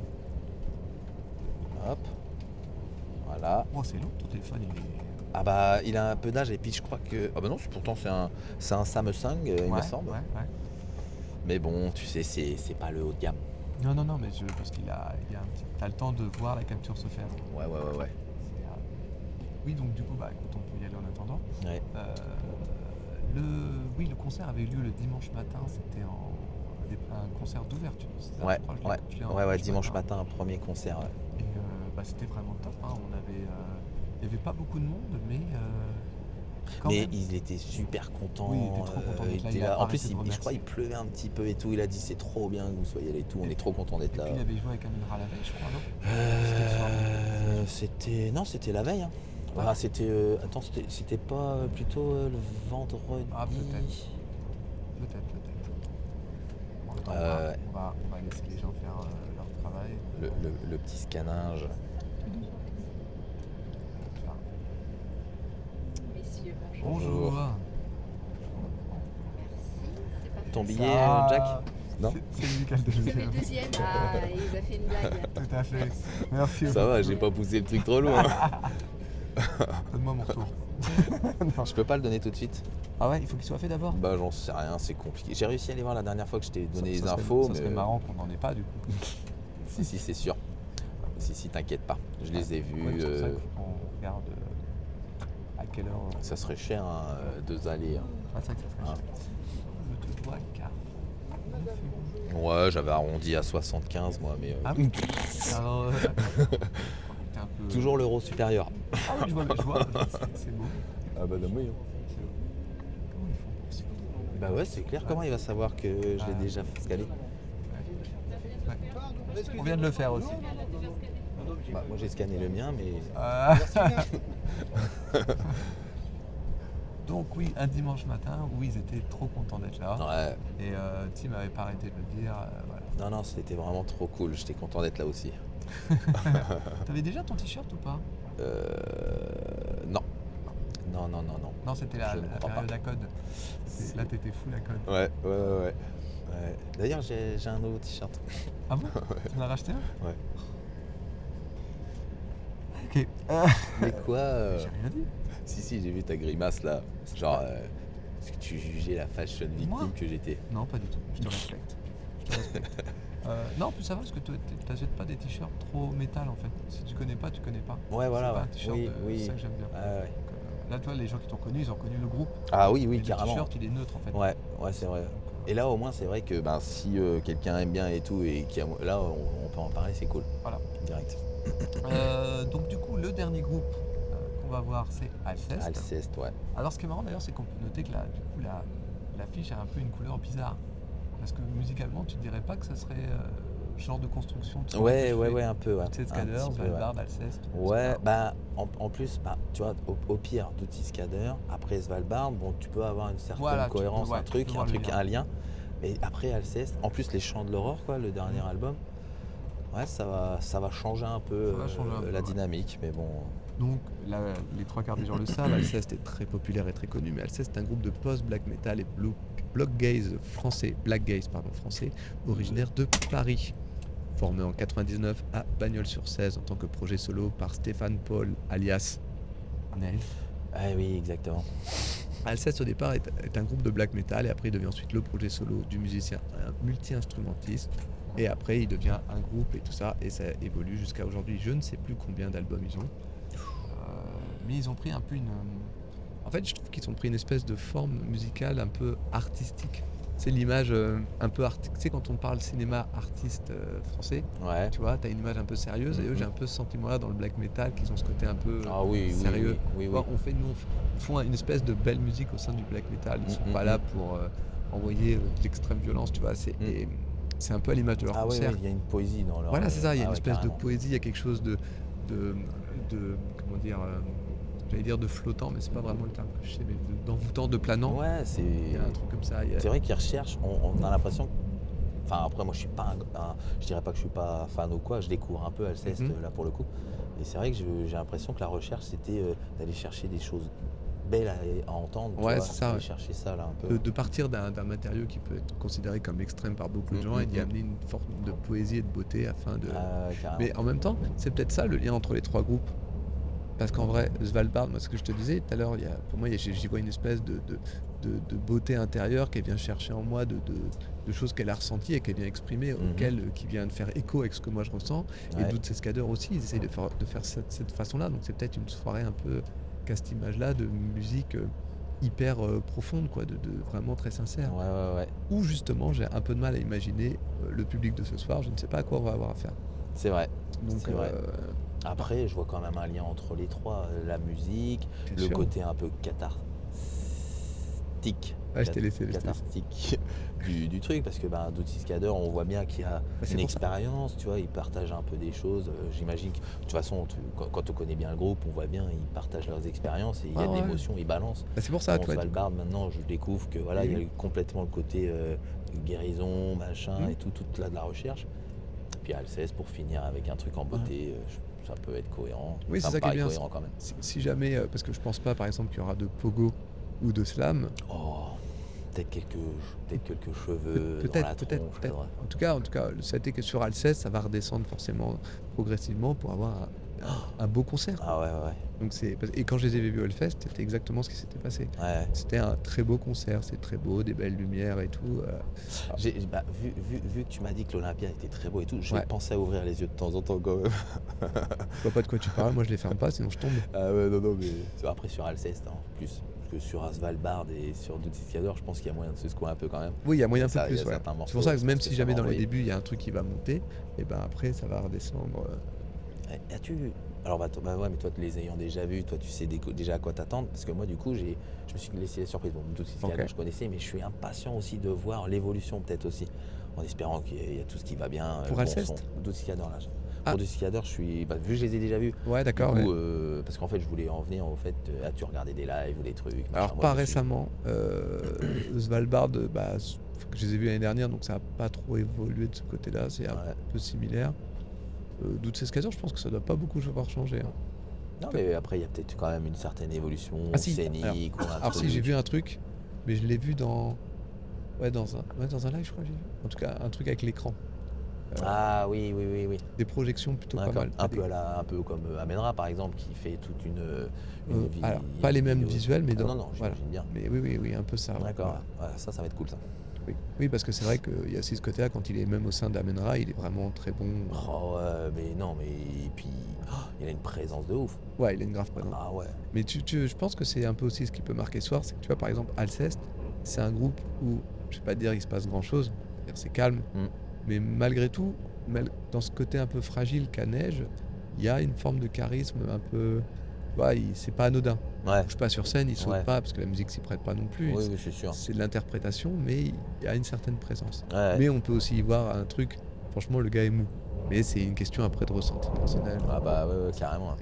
Hop. Voilà. Oh, c'est long, ton téléphone, il est. Ah bah, il a un peu d'âge et puis je crois que. Ah bah non, c'est- pourtant c'est un, c'est un Samsung, euh, il me Ouais, semble. Ouais, ouais. Mais bon, tu sais, c'est c'est pas le haut de gamme. Non, non, non, mais je, parce qu'il a, il y a un petit. T'as le temps de voir la capture se faire. Ouais, ouais, ouais, ouais. C'est, euh, Oui, donc du coup, bah écoute, on peut y aller en attendant. Ouais. Euh, le... Oui, le concert avait lieu le dimanche matin, c'était en... des- un concert d'ouverture. c'est ça, Ouais, je crois, je l'ai- ouais, je l'ai en ouais, ouais, dimanche dimanche matin, un premier concert. ouais. Et euh, bah, bah, c'était vraiment top. Hein. On avait, euh, il n'y avait pas beaucoup de monde, mais euh, quand Mais même. il était super content. Oui, il était trop content euh, d'être il là, était il a là. pas En plus, arrêté de il- je crois remercier. il pleuvait un petit peu et tout. Il a dit c'est trop bien que vous soyez là et tout. On Et est trop content Et d'être là. puis il avait joué avec Amira la veille, je crois, non? C'était le soir même. Euh, c'était non, c'était la veille. Hein. Ouais. Ah, c'était euh, attends, c'était, c'était pas euh, plutôt euh, le vendredi. Ah, peut-être. Peut-être, peut-être. Bon, attends, Euh, on, va, ouais. on, va, on va laisser les gens faire euh, leur travail. Le, le, le petit scanage. Enfin, Messieurs, bonjour. bonjour. Bonjour. Merci. C'est pas Ton facile. billet, Ça- euh, Jack Non. C'est c'est lui qui a le C'est le deuxième. deuxième. Ah, il nous a fait une blague. Tout à fait. Merci. Ça va, j'ai pas poussé le truc trop loin. Donne-moi mon retour. Non. Je peux pas le donner tout de suite. Ah ouais, il faut qu'il soit fait d'abord. Bah j'en sais rien, c'est compliqué. J'ai réussi à aller voir la dernière fois que je t'ai donné Ça- les ça serait- infos, Ça mais serait marrant qu'on n'en ait pas du coup. si si c'est sûr. Si si t'inquiète pas, je les ai vus. Ouais, c'est pour ça euh, qu'il faut qu'on regarde euh, à quelle heure. euh, Ça serait cher, hein, euh, deux allées. hein. Ah, c'est vrai que ça serait Ah. cher. Je te dois car. Ouais, j'avais arrondi à soixante-quinze moi, mais euh, Ah oui. Alors, euh, t'es un peu... toujours l'euro supérieur. Ah oui, je vois, je vois. C'est- C'est beau. Ah bah non, oui. C'est beau. Comment ils font pour s'y prendre? Bah ouais, c'est clair. Comment il va savoir que je l'ai Ah. déjà scalé? Ouais. On vient de le faire aussi. Bah, moi j'ai scanné le mien, mais Euh, Donc oui, un dimanche matin où ils étaient trop contents d'être là. ouais. Et euh, Tim avait pas arrêté de le dire. euh, voilà. Non non, c'était vraiment trop cool. J'étais content d'être là aussi. T'avais déjà ton t-shirt ou pas? Euh... Non. Non non non non. Non, c'était la, Je ne la crois période pas. à code. C'était- Là, t'étais full à code. Ouais ouais ouais. ouais. Ouais. D'ailleurs j'ai, j'ai un nouveau t-shirt. Ah bon? Tu en as racheté un? Ouais. Ok. Euh, Mais quoi euh, J'ai rien dit. Si si, j'ai vu ta grimace là. Genre, euh, est-ce que tu jugeais la fashion victime Moi que j'étais? Non, pas du tout. Je te respecte. Je te respecte. Euh, non, en plus ça va parce que toi, t'es- t'achètes pas des t-shirts trop métal en fait. Si tu connais pas, tu connais pas. Ouais voilà. C'est pas Ouais. un t-shirt, Oui de- oui. c'est ça que j'aime bien. Ah, ouais. Donc, euh, là, toi, les gens qui t'ont connu, ils ont connu le groupe. Ah oui oui Et le carrément. t-shirt, il est neutre en fait. Ouais ouais c'est vrai. Donc, euh, Et là au moins c'est vrai que ben, si euh, quelqu'un aime bien et tout et qui a... là on, on peut en parler, c'est cool. Voilà. Direct. Euh, donc du coup, le dernier groupe euh, qu'on va voir, c'est Alceste. Alceste, ouais. Alors ce qui est marrant d'ailleurs, c'est qu'on peut noter que la, du coup, la, l'affiche a un peu une couleur bizarre. Parce que musicalement, tu ne dirais pas que ça serait euh, genre de construction. Tu vois, Ouais que ouais tu ouais fais un peu ouais. Toutes ces Un Skader, petit peu, ouais. Svalbard, Alceste. Ouais, et cetera. bah en, en plus, bah, tu vois, au, au pire, Skader, après Svalbard, bon, tu peux avoir une certaine Voilà, tu peux- cohérence, ouais, un tu truc, peux un voir le truc, lien. un lien. Et après Alceste, en plus les Chants de l'Aurore, quoi, le dernier Mhm. album, ouais, ça va, ça va changer un peu Ça va changer un peu, la ouais. dynamique, mais bon. Donc là, les trois quarts des gens le savent, Alceste est très populaire et très connu, mais Alceste est un groupe de post-black metal et blo- block gaze français, black gaze pardon, français, originaire de Paris. Formé en quatre-vingt-dix-neuf à Bagnols-sur-Cèze en tant que projet solo par Stéphane Paul, alias Nel. Ah oui, exactement. Alceste au départ est, est un groupe de black metal et après il devient ensuite le projet solo du musicien un multi-instrumentiste et après il devient un groupe et tout ça et ça évolue jusqu'à aujourd'hui. Je ne sais plus combien d'albums ils ont. Euh, mais ils ont pris un peu une... En fait je trouve qu'ils ont pris une espèce de forme musicale un peu artistique. C'est l'image euh, un peu artistique. Tu sais quand on parle cinéma artiste euh, français, Ouais. tu vois, t'as une image un peu sérieuse et eux Mhm. j'ai un peu ce sentiment-là dans le black metal qu'ils ont ce côté un peu euh, Ah oui, oui, sérieux. oui, oui, Tu oui. vois, on fait, nous, on f- ils font une espèce de belle musique au sein du black metal. Ils sont Mm, pas mm, là mm. pour euh, envoyer euh, de l'extrême violence, tu vois. C'est, Mm. et c'est un peu à l'image de leur Ah oui, concert. oui, il y a une poésie dans leur. Voilà, c'est ça. Il y a Ah une ouais, espèce carrément. de poésie, il y a quelque chose de, de, de comment dire, euh, j'allais dire de flottant, mais c'est pas vraiment le terme que je sais, mais de- d'envoûtant, de planant. Ouais, c'est. Il y a un truc comme ça. il y a- C'est vrai qu'ils recherchent, on, on a l'impression. Enfin, après, moi, je suis pas un, un- je dirais pas que je suis pas fan ou quoi, je découvre un peu Alceste Mhm. là pour le coup. Et c'est vrai que je- j'ai l'impression que la recherche, c'était euh, d'aller chercher des choses belles à, à entendre. tu Ouais, vois, c'est ça, aller ouais. chercher ça là un peu. de, de partir d'un, d'un matériau qui peut être considéré comme extrême par beaucoup de Mm, gens mm, et d'y mm. amener une forme de poésie et de beauté afin de, Ah, ouais, carrément. mais en même temps, c'est peut-être ça le lien entre les trois groupes. Parce qu'en vrai, Svalbard, moi, ce que je te disais tout à l'heure, il y a, pour moi, il y a- j'y vois une espèce de, de, de- de beauté intérieure qu'elle vient chercher en moi, de, de, de choses qu'elle a ressenties et qu'elle vient exprimer, Mhm. auxquelles, euh, qui vient de faire écho avec ce que moi je ressens. Ouais. Et d'autres escadeurs aussi, ils essayent de faire, de faire cette, cette façon-là. Donc c'est peut-être une soirée un peu qu'à cette image-là de musique euh, hyper euh, profonde, quoi, de, de vraiment très sincère. Ouais, ouais, ouais. Ou justement, j'ai un peu de mal à imaginer euh, le public de ce soir. Je ne sais pas à quoi on va avoir affaire. C'est vrai. Donc, C'est vrai. euh, Après, je vois quand même un lien entre les trois. euh, La musique, Bien le sûr. côté un peu cathartique. Ouais, je t'ai cat- laissé, je t'ai laissé. cathartique du, du truc, parce que bah, Doutskadeur, on voit bien qu'il y a Bah, c'est une pour ça. expérience, tu vois, il partage un peu des choses. euh, J'imagine que, de toute façon, tu- quand, quand on connaît bien le groupe, on voit bien, ils partagent leurs expériences et il y a Ah de ouais. l'émotion, ils balancent. Bah, c'est pour ça, Bon, toi. Svalbard, maintenant, je découvre que voilà, il y a Oui. complètement le côté euh, guérison, machin Mm. et tout, toute là de la recherche. Puis Alceste pour finir avec un truc en beauté, euh, je- ça peut être cohérent. Oui, ça c'est me ça qui est paraît bien. cohérent quand même. Si, si jamais, euh, parce que je pense pas, par exemple, qu'il y aura de pogo ou de slam. Oh, peut-être quelques, peut-être quelques Pe- cheveux dans Peut-être, la peut-être, tronche. peut-être. ouais. En tout cas, en tout cas, le c'était que sur Alceste, ça va redescendre forcément progressivement pour avoir un, un- un beau concert. Ah ouais, ouais, Donc c'est parce- et quand je les avais vus au Hellfest, c'était exactement ce qui s'était passé. ouais. ouais. C'était un très beau concert, c'est très beau, des belles lumières et tout. euh. J'ai- bah, vu, vu- vu que tu m'as dit que l'Olympia était très beau et tout, j'ai Ouais. pensé à ouvrir les yeux de temps en temps quand même. Je vois pas de quoi tu parles, moi je les ferme pas, sinon je tombe. Ah ouais, non, non, mais c'est- après sur Alceste hein, en plus. Parce que sur Svalbard et sur Doutskadeur, je pense qu'il y a moyen de se secouer un peu quand même. Oui, il y a moyen un Ça, peu il y a plus. Ouais. certains C'est morceaux, pour ça que je même pense si que ça jamais va dans les envoyer. débuts il y a un truc qui va monter, et ben après ça va redescendre. euh. Eh, As-tu. Alors, bah, toi- bah ouais, mais toi, les ayant déjà vus, toi, tu sais déco- déjà à quoi t'attendre. Parce que moi, du coup, j'ai, je me suis laissé la surprise. Bon, Doutskadeur, Ok. je connaissais, mais je suis impatient aussi de voir l'évolution, peut-être aussi. En espérant qu'il y ait, il y a tout ce qui va bien. euh, Pour le bon Alceste son. Doutskadeur, là. Ah. Pour Doutskadeur, je suis. Bah, vu que je les ai déjà vus. Ouais, Du d'accord. coup, ouais. euh, parce qu'en fait, je voulais en venir au fait. euh, As-tu regardé des lives ou des trucs machin. Alors Moi, pas je me suis- récemment, euh, Svalbard, euh, bah, s- je les ai vus l'année dernière, donc ça n'a pas trop évolué de ce côté-là, c'est un Ouais. peu similaire. Euh, Doutskadeur, je pense que ça doit pas beaucoup avoir changé. hein. Non, mais après, il y a peut-être quand même une certaine évolution Ah si, scénique ou un Alors truc. si, j'ai vu un truc, mais je l'ai vu dans, ouais, dans un, ouais, dans un live, je crois que j'ai vu. En tout cas, un truc avec l'écran, Ah oui, oui, oui, oui. des projections plutôt pas D'accord. mal. Un Des- peu, à la, un peu comme euh, Amenra par exemple, qui fait toute une. euh, une euh, vi- alors, pas les mêmes vidéo. visuels, mais Ah dans, non, non, voilà. j'imagine bien. Mais oui, oui, oui, un peu ça. ouais, D'accord, voilà. ouais, ça, ça va être cool ça. Oui. Oui, parce que c'est vrai qu'il y a aussi ce côté-là, quand il est même au sein d'Amenra, il est vraiment très bon. Oh ouais, mais non, mais. Et puis, oh, il a une présence de ouf. Ouais, il a une grave présence. Ah ouais. Mais tu, tu- je pense que c'est un peu aussi ce qui peut marquer ce soir, c'est que tu vois, par exemple, Alceste, c'est un groupe où, je vais pas te dire il se passe grand-chose, c'est-à-dire c'est calme, Mm. mais malgré tout, mal- dans ce côté un peu fragile qu'a Neige, il y a une forme de charisme un peu... Ouais, il- c'est pas anodin. Ouais. Il bouge pas sur scène, il saute Ouais. pas, parce que la musique s'y prête pas non plus. Oui, C'est- oui, c'est sûr. C'est de l'interprétation, mais il y a une certaine présence. Ouais. Mais on peut aussi y voir un truc, franchement, le gars est mou. Mais c'est une question après de ressenti personnel. Ah bah ouais, ouais, carrément.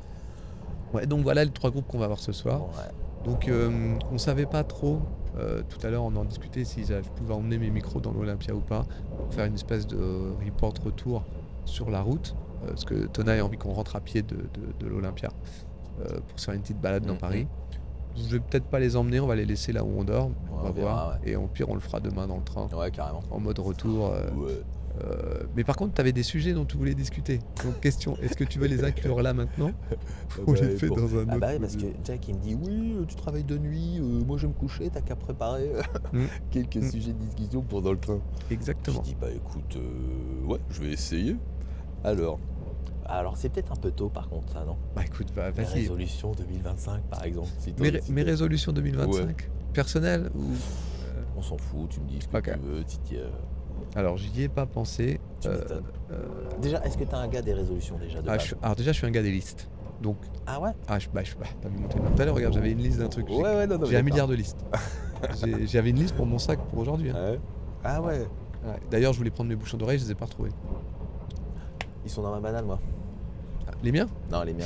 Ouais, donc voilà les trois groupes qu'on va voir ce soir. Bon, ouais. Donc euh, on savait pas trop, euh, tout à l'heure on en discutait si je pouvais emmener mes micros dans l'Olympia ou pas, pour faire une espèce de report retour sur la route, euh, parce que Tona a envie qu'on rentre à pied de, de- de l'Olympia, euh, pour se faire une petite balade dans Mhm. Paris. Je vais peut-être pas les emmener, on va les laisser là où on dort, on Ouais, va on verra, voir, ouais. et au pire on le fera demain dans le train, Ouais, carrément. en mode retour. euh, Ouais. euh, mais par contre tu avais des sujets dont tu voulais discuter, donc question, est-ce que tu veux les inclure là maintenant ou on bah, les fait pour- dans un autre Ah bah ouais, parce que module Jack il me dit oui, euh, tu travailles de nuit, euh, moi je vais me coucher, t'as qu'à préparer Mm. quelques Mm. sujets de discussion pour dans le train. Exactement. Je dis bah écoute, euh, ouais, je vais essayer. Alors, alors c'est peut-être un peu tôt par contre ça, non? Bah écoute, va- La vas-y. résolution deux mille vingt-cinq par exemple. Si toi, Mes, ré- si mes t'es- résolutions deux mille vingt-cinq, personnelles ou... euh, On s'en fout, tu me dis ce que Ok. tu veux. si t'y, euh, Alors j'y ai pas pensé. Tu euh, m'étonnes. euh, Déjà, est-ce que t'as un gars des résolutions déjà de ah, base? je suis- alors déjà je suis un gars des listes. Donc, Ah ouais? ah, je, bah, je, bah, t'as vu mon téléphone tout à l'heure, regarde, j'avais une liste d'un truc. Ouais, J'ai- ouais, non, non, J'ai un mais milliard de listes. J'ai- J'avais une liste pour mon sac pour aujourd'hui. hein. Ah ouais? Ah ouais. Ouais. D'ailleurs, je voulais prendre mes bouchons d'oreille, je les ai pas retrouvés. Ils sont dans ma banane, moi. Ah, les miens Non, les miens.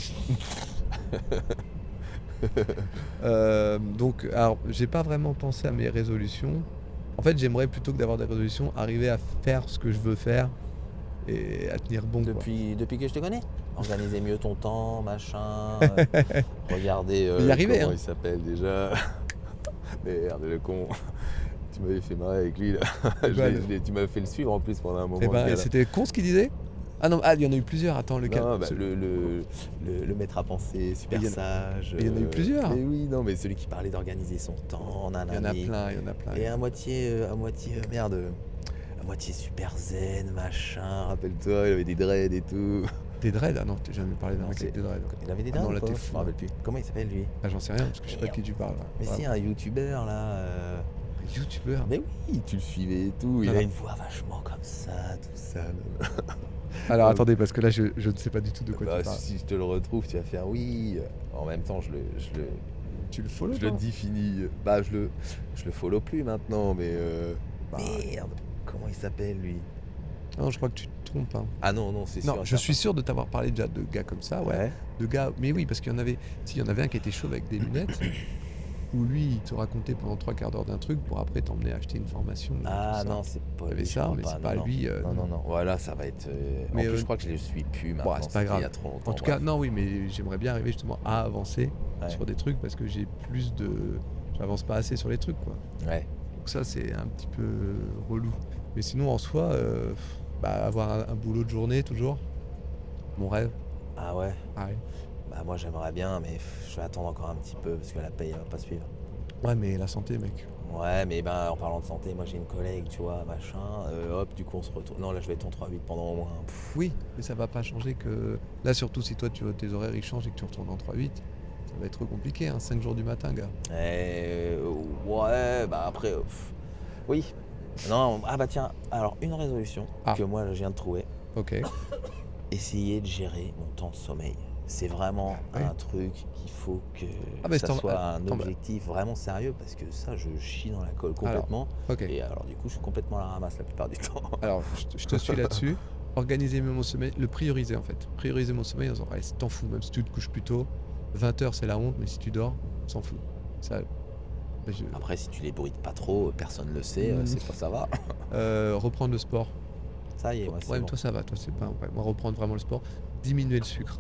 Euh, Donc, alors, j'ai pas vraiment pensé à mes résolutions. En fait, j'aimerais plutôt que d'avoir des résolutions, arriver à faire ce que je veux faire et à tenir bon. quoi. Depuis, depuis que je te connais. Organiser mieux ton temps, machin. euh, regarder. euh, Y arriver, comment hein. il s'appelle déjà? Merde, le con. Tu m'avais fait marrer avec lui là. Je Bah, l'ai- le- je l'ai- tu m'avais fait le suivre en plus pendant un moment. Eh le ben, gars, là. c'était con ce qu'il disait. Ah non, ah, il y en a eu plusieurs. Attends, lequel Non, bah, Ce- le, le, le, le maître à penser, super Mais il y en a- sage. mais il y en a eu euh, plusieurs. Mais oui, non, mais celui qui parlait d'organiser son temps, Il y en a nanani. plein, il y en a plein. Et à moitié, euh, à moitié, euh, merde, euh, à moitié super zen, machin. Rappelle-toi, il avait des dreads et tout. Des dreads? Ah non, je t'ai jamais parlé d'un Non, mec avec c'est- des dreads. Il avait des Ah dreads non, ou là, pas t'es Je fou. me rappelle plus. Comment il s'appelle lui? Ah, j'en sais rien parce que je sais pas de qui tu parles. là. Mais si, Vraiment. un youtubeur là. euh, Un youtubeurs. Mais oui, tu le suivais et tout. Il Voilà. a une voix vachement comme ça, tout ça. Alors Euh, attendez, parce que là, je, je ne sais pas du tout de quoi Bah, tu parles. si je te le retrouve, tu vas faire oui. En même temps, je le, je le, Tu le follow, je le toi définis. Bah, je le, je le follow plus maintenant, mais euh, Bah, merde. Comment il s'appelle lui? Non, je crois que tu te trompes. Hein. Ah non, non, c'est sûr. Non, et je certain. suis sûr de t'avoir parlé déjà de gars comme ça, ouais. Ouais. De gars, mais oui, parce qu'il y en avait, s'il y en avait un qui était chauve avec des lunettes, où lui, il te racontait pendant trois quarts d'heure d'un truc pour après t'emmener acheter une formation. et Ah tout ça. non, c'est pas Il y avait lui. je ça, crois mais c'est non, pas non. lui, euh, non, non, non. non. Voilà, ça va être. euh, Mais, en plus, euh, je crois que je le suis plus Bon, maintenant. c'est pas c'était grave. Il y a trop longtemps. En tout bref. cas, non, oui, mais j'aimerais bien arriver justement à avancer Ouais. sur des trucs parce que j'ai plus de. J'avance pas assez sur les trucs, quoi. Ouais. Donc ça, c'est un petit peu relou. Mais sinon, en soi, euh, bah, avoir un, un boulot de journée, toujours, mon rêve. Ah ouais. Ah ouais. Bah moi j'aimerais bien, mais pff, je vais attendre encore un petit peu parce que la paye elle va pas suivre. Ouais, mais la santé, mec. Ouais, mais ben en parlant de santé, moi j'ai une collègue, tu vois, machin. euh, hop, du coup on se retrouve. Non, là je vais être en trois huit pendant au moins. Pff, Oui, mais ça va pas changer que. Là, surtout si toi, tu, tes horaires ils changent et que tu retournes en trois huit, ça va être compliqué, hein, cinq jours du matin, gars. euh, ouais, bah après. euh, pff, oui. Non, ah bah tiens, alors une résolution Ah. que moi je viens de trouver. Ok. Essayer de gérer mon temps de sommeil. C'est vraiment Ah ouais. un truc qu'il faut que Ah bah, ça t'en- soit ah, un t'en- objectif vraiment sérieux parce que ça je chie dans la colle complètement. Ok. Et alors du coup je suis complètement à la ramasse la plupart du temps. Alors, je te, je te suis là-dessus. Organiser mon sommeil, le prioriser en fait. Prioriser mon sommeil en disant, allez, t'en fous, même si tu te couches plus tôt. vingt heures, c'est la honte, mais si tu dors, on s'en fout. Ça, bah, je- Après si tu les bruites pas trop, personne le sait, euh, Mm. c'est pas ça va. Euh, reprendre le sport. Ça y est, moi c'est Ouais, mais bon. toi, ça va. Toi, c'est pas. Ouais, moi, reprendre vraiment le sport. Diminuer le sucre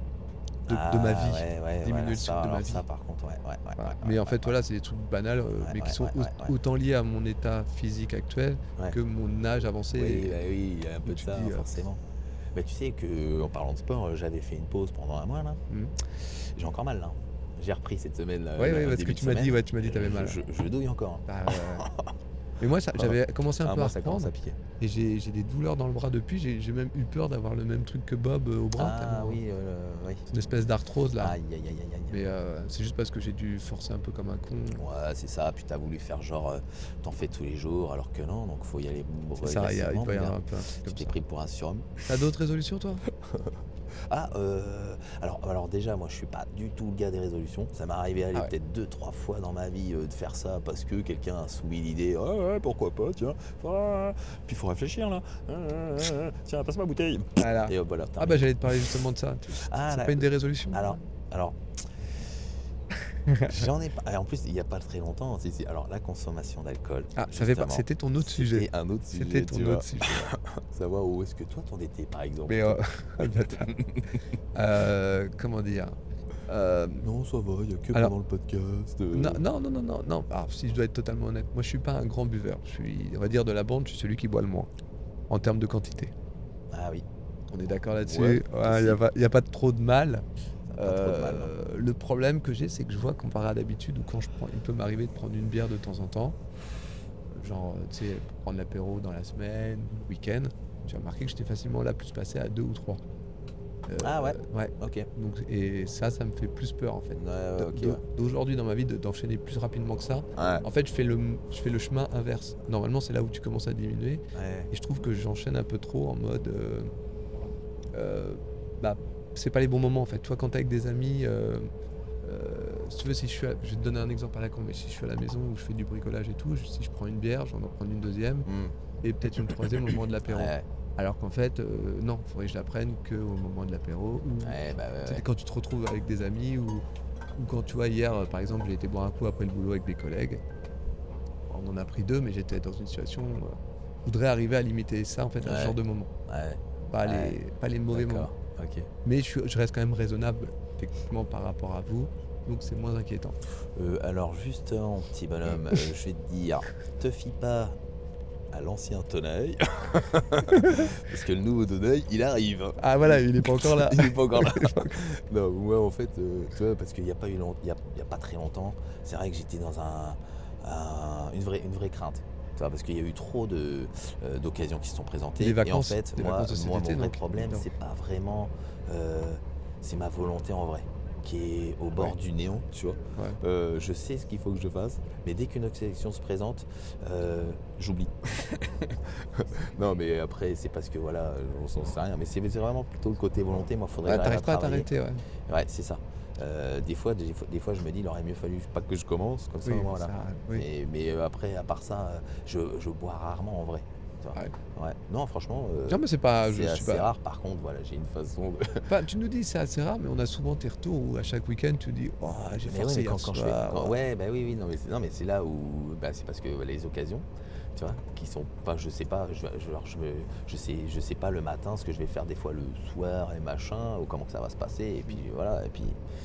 de, Ah, de ma vie. Ouais, ouais, Diminuer voilà, le ça, sucre de ma alors vie. ça par contre, ouais, ouais, ouais, Voilà. ouais, mais ouais, en fait, ouais, voilà, c'est des trucs banals, euh, Ouais, mais ouais, qui sont ouais, au- ouais, ouais. autant liés à mon état physique actuel ouais. que mon âge avancé. Oui, bah oui, il y a un peu où de tu ça, dis, euh, forcément. Mais tu sais que en parlant de sport, euh, j'avais fait une pause pendant un mois là. Mhm. J'ai encore mal là. J'ai repris cette semaine là. Ouais, le ouais, parce que début tu de m'as dit, semaine. ouais, tu m'as dit que t'avais Je- mal. Je, je douille encore. Bah, ouais. Mais moi, ça- j'avais commencé un Ah, peu moi à ça commence reprendre à piquer. et j'ai j'ai des douleurs dans le bras depuis. J'ai j'ai même eu peur d'avoir le même truc que Bob euh, au bras. Ah tellement- oui, euh, oui. C'est une espèce d'arthrose là. Aïe aïe aïe aïe aïe. Mais euh, c'est juste parce que j'ai dû forcer un peu comme un con. Ouais, c'est ça. Puis t'as voulu faire genre, euh, t'en fais tous les jours, alors que non. Donc faut y aller. C'est ça, il y a- il progressivement, doit y mon avoir gars. un peu un truc Tu comme t'es ça. pris pour un surhomme. T'as d'autres résolutions, toi? Ah, euh, alors, alors déjà, moi je suis pas du tout le gars des résolutions. Ça m'est arrivé aller Ah ouais. peut-être deux, trois fois dans ma vie euh, de faire ça parce que quelqu'un a soumis l'idée. Ah ouais, pourquoi pas, tiens. Ah, puis il faut réfléchir là. Ah, ah, ah, tiens, passe ma bouteille. Voilà. Et hop, voilà. Ah bah j'allais te parler justement de ça. Ah, C'est là- pas une des résolutions? Alors, alors. J'en ai pas. En plus, il n'y a pas très longtemps. si, si. Alors, la consommation d'alcool. Ah, ça fait pas. justement, C'était ton autre sujet. C'était un autre sujet. C'était ton tu autre vois. sujet. Savoir où est-ce que toi t'en étais, par exemple. Mais euh, le bâtard. Euh, comment dire Euh, Non, ça va, il n'y a que Alors- pendant le podcast. euh. non, non, non, non, non, non. Alors, si je dois être totalement honnête, moi je suis pas un grand buveur. Je suis, on va dire, de la bande, je suis celui qui boit le moins en termes de quantité. Ah oui. On est d'accord là-dessus. Ouais, Il n'y a, pas- y a pas trop de mal. Pas trop de mal, Euh, le problème que j'ai, c'est que je vois comparé à d'habitude, ou quand je prends, il peut m'arriver de prendre une bière de temps en temps, genre, tu sais, pour prendre l'apéro dans la semaine, le week-end. J'ai remarqué que j'étais facilement là, plus passé à deux ou trois. Euh, Ah ouais. Ouais. Ok. Donc, et ça, ça me fait plus peur en fait. Ouais, ouais, ok. D'au- D'aujourd'hui dans ma vie, de- d'enchaîner plus rapidement que ça. Ouais. En fait, je fais le, je fais le chemin inverse. Normalement, c'est là où tu commences à diminuer. Ouais. Et je trouve que j'enchaîne un peu trop en mode. euh, euh, bah, c'est pas les bons moments en fait. Toi, quand t'es avec des amis, euh, euh, si tu veux, si je suis. à- je vais te donner un exemple à la con, mais si je suis à la maison où je fais du bricolage et tout, je- si je prends une bière, j'en en prends une deuxième Hmm. et peut-être une troisième au moment de l'apéro. Ouais. Alors qu'en fait, euh, non, il faudrait que je la prenne qu'au moment de l'apéro. Ou Ouais, bah ouais, tu sais, ouais. quand tu te retrouves avec des amis ou, ou quand tu vois hier, euh, par exemple, j'ai été boire un coup après le boulot avec des collègues. On en a pris deux, mais j'étais dans une situation. euh, je voudrais arriver à limiter ça en fait à Ouais. ce genre de moment. Ouais. Pas, Ouais. les, pas les mauvais moments. D'accord. Ok. Mais je, suis- je reste quand même raisonnable techniquement par rapport à vous, donc c'est moins inquiétant. Euh, alors justement, petit bonhomme, euh, je vais te dire, te fie pas à l'ancien Tonaï, parce que le nouveau Tonaï, il arrive. Ah voilà, il est pas encore là. Il est pas encore là. Non, moi en fait, euh, tu vois, parce qu'il n'y a pas eu long- il y a, il y a pas très longtemps, c'est vrai que j'étais dans un, un- une vraie, une vraie crainte. Tu vois, parce qu'il y a eu trop de, euh, d'occasions qui se sont présentées. Les et en vacances, fait, les moi, vacances de cet moi été, mon vrai donc, problème, évidemment. c'est pas vraiment, euh, c'est ma volonté en vrai. qui est au bord Ouais. du néant, tu vois. Ouais. Euh, je sais ce qu'il faut que je fasse, mais dès qu'une autre sélection se présente, euh, j'oublie. Non, mais après, c'est parce que voilà, on s'en sait rien. Mais c'est c'est vraiment plutôt le côté volonté. Moi, faudrait Ouais, que j'arrive t'arrives pas à travailler. t'arrêter, ouais. Ouais, c'est ça. Euh, des, fois, des, fois, des fois, je me dis, il aurait mieux fallu pas que je commence, comme ça, Oui, voilà. ça, oui. Et- mais euh, après, à part ça, euh, je, je bois rarement en vrai. Tu vois. Ouais. Ouais. Non, franchement, euh, Non, mais c'est pas. Je c'est suis assez pas. rare. Par contre, voilà, j'ai une façon de. Enfin, tu nous dis c'est assez rare, mais on a souvent tes retours où à chaque week-end tu dis oh j'ai Mais ouais, forcé mais hier quand, quand je fais. soir. quand- ouais, bah oui, oui, non, mais c'est, non, mais c'est là où. Bah, c'est parce que les occasions, tu vois, qui sont pas. Je sais pas, je, je, alors, je, me, je, sais, je sais pas le matin ce que je vais faire des fois le soir et machin, ou comment que ça va se passer, et puis voilà, et puis.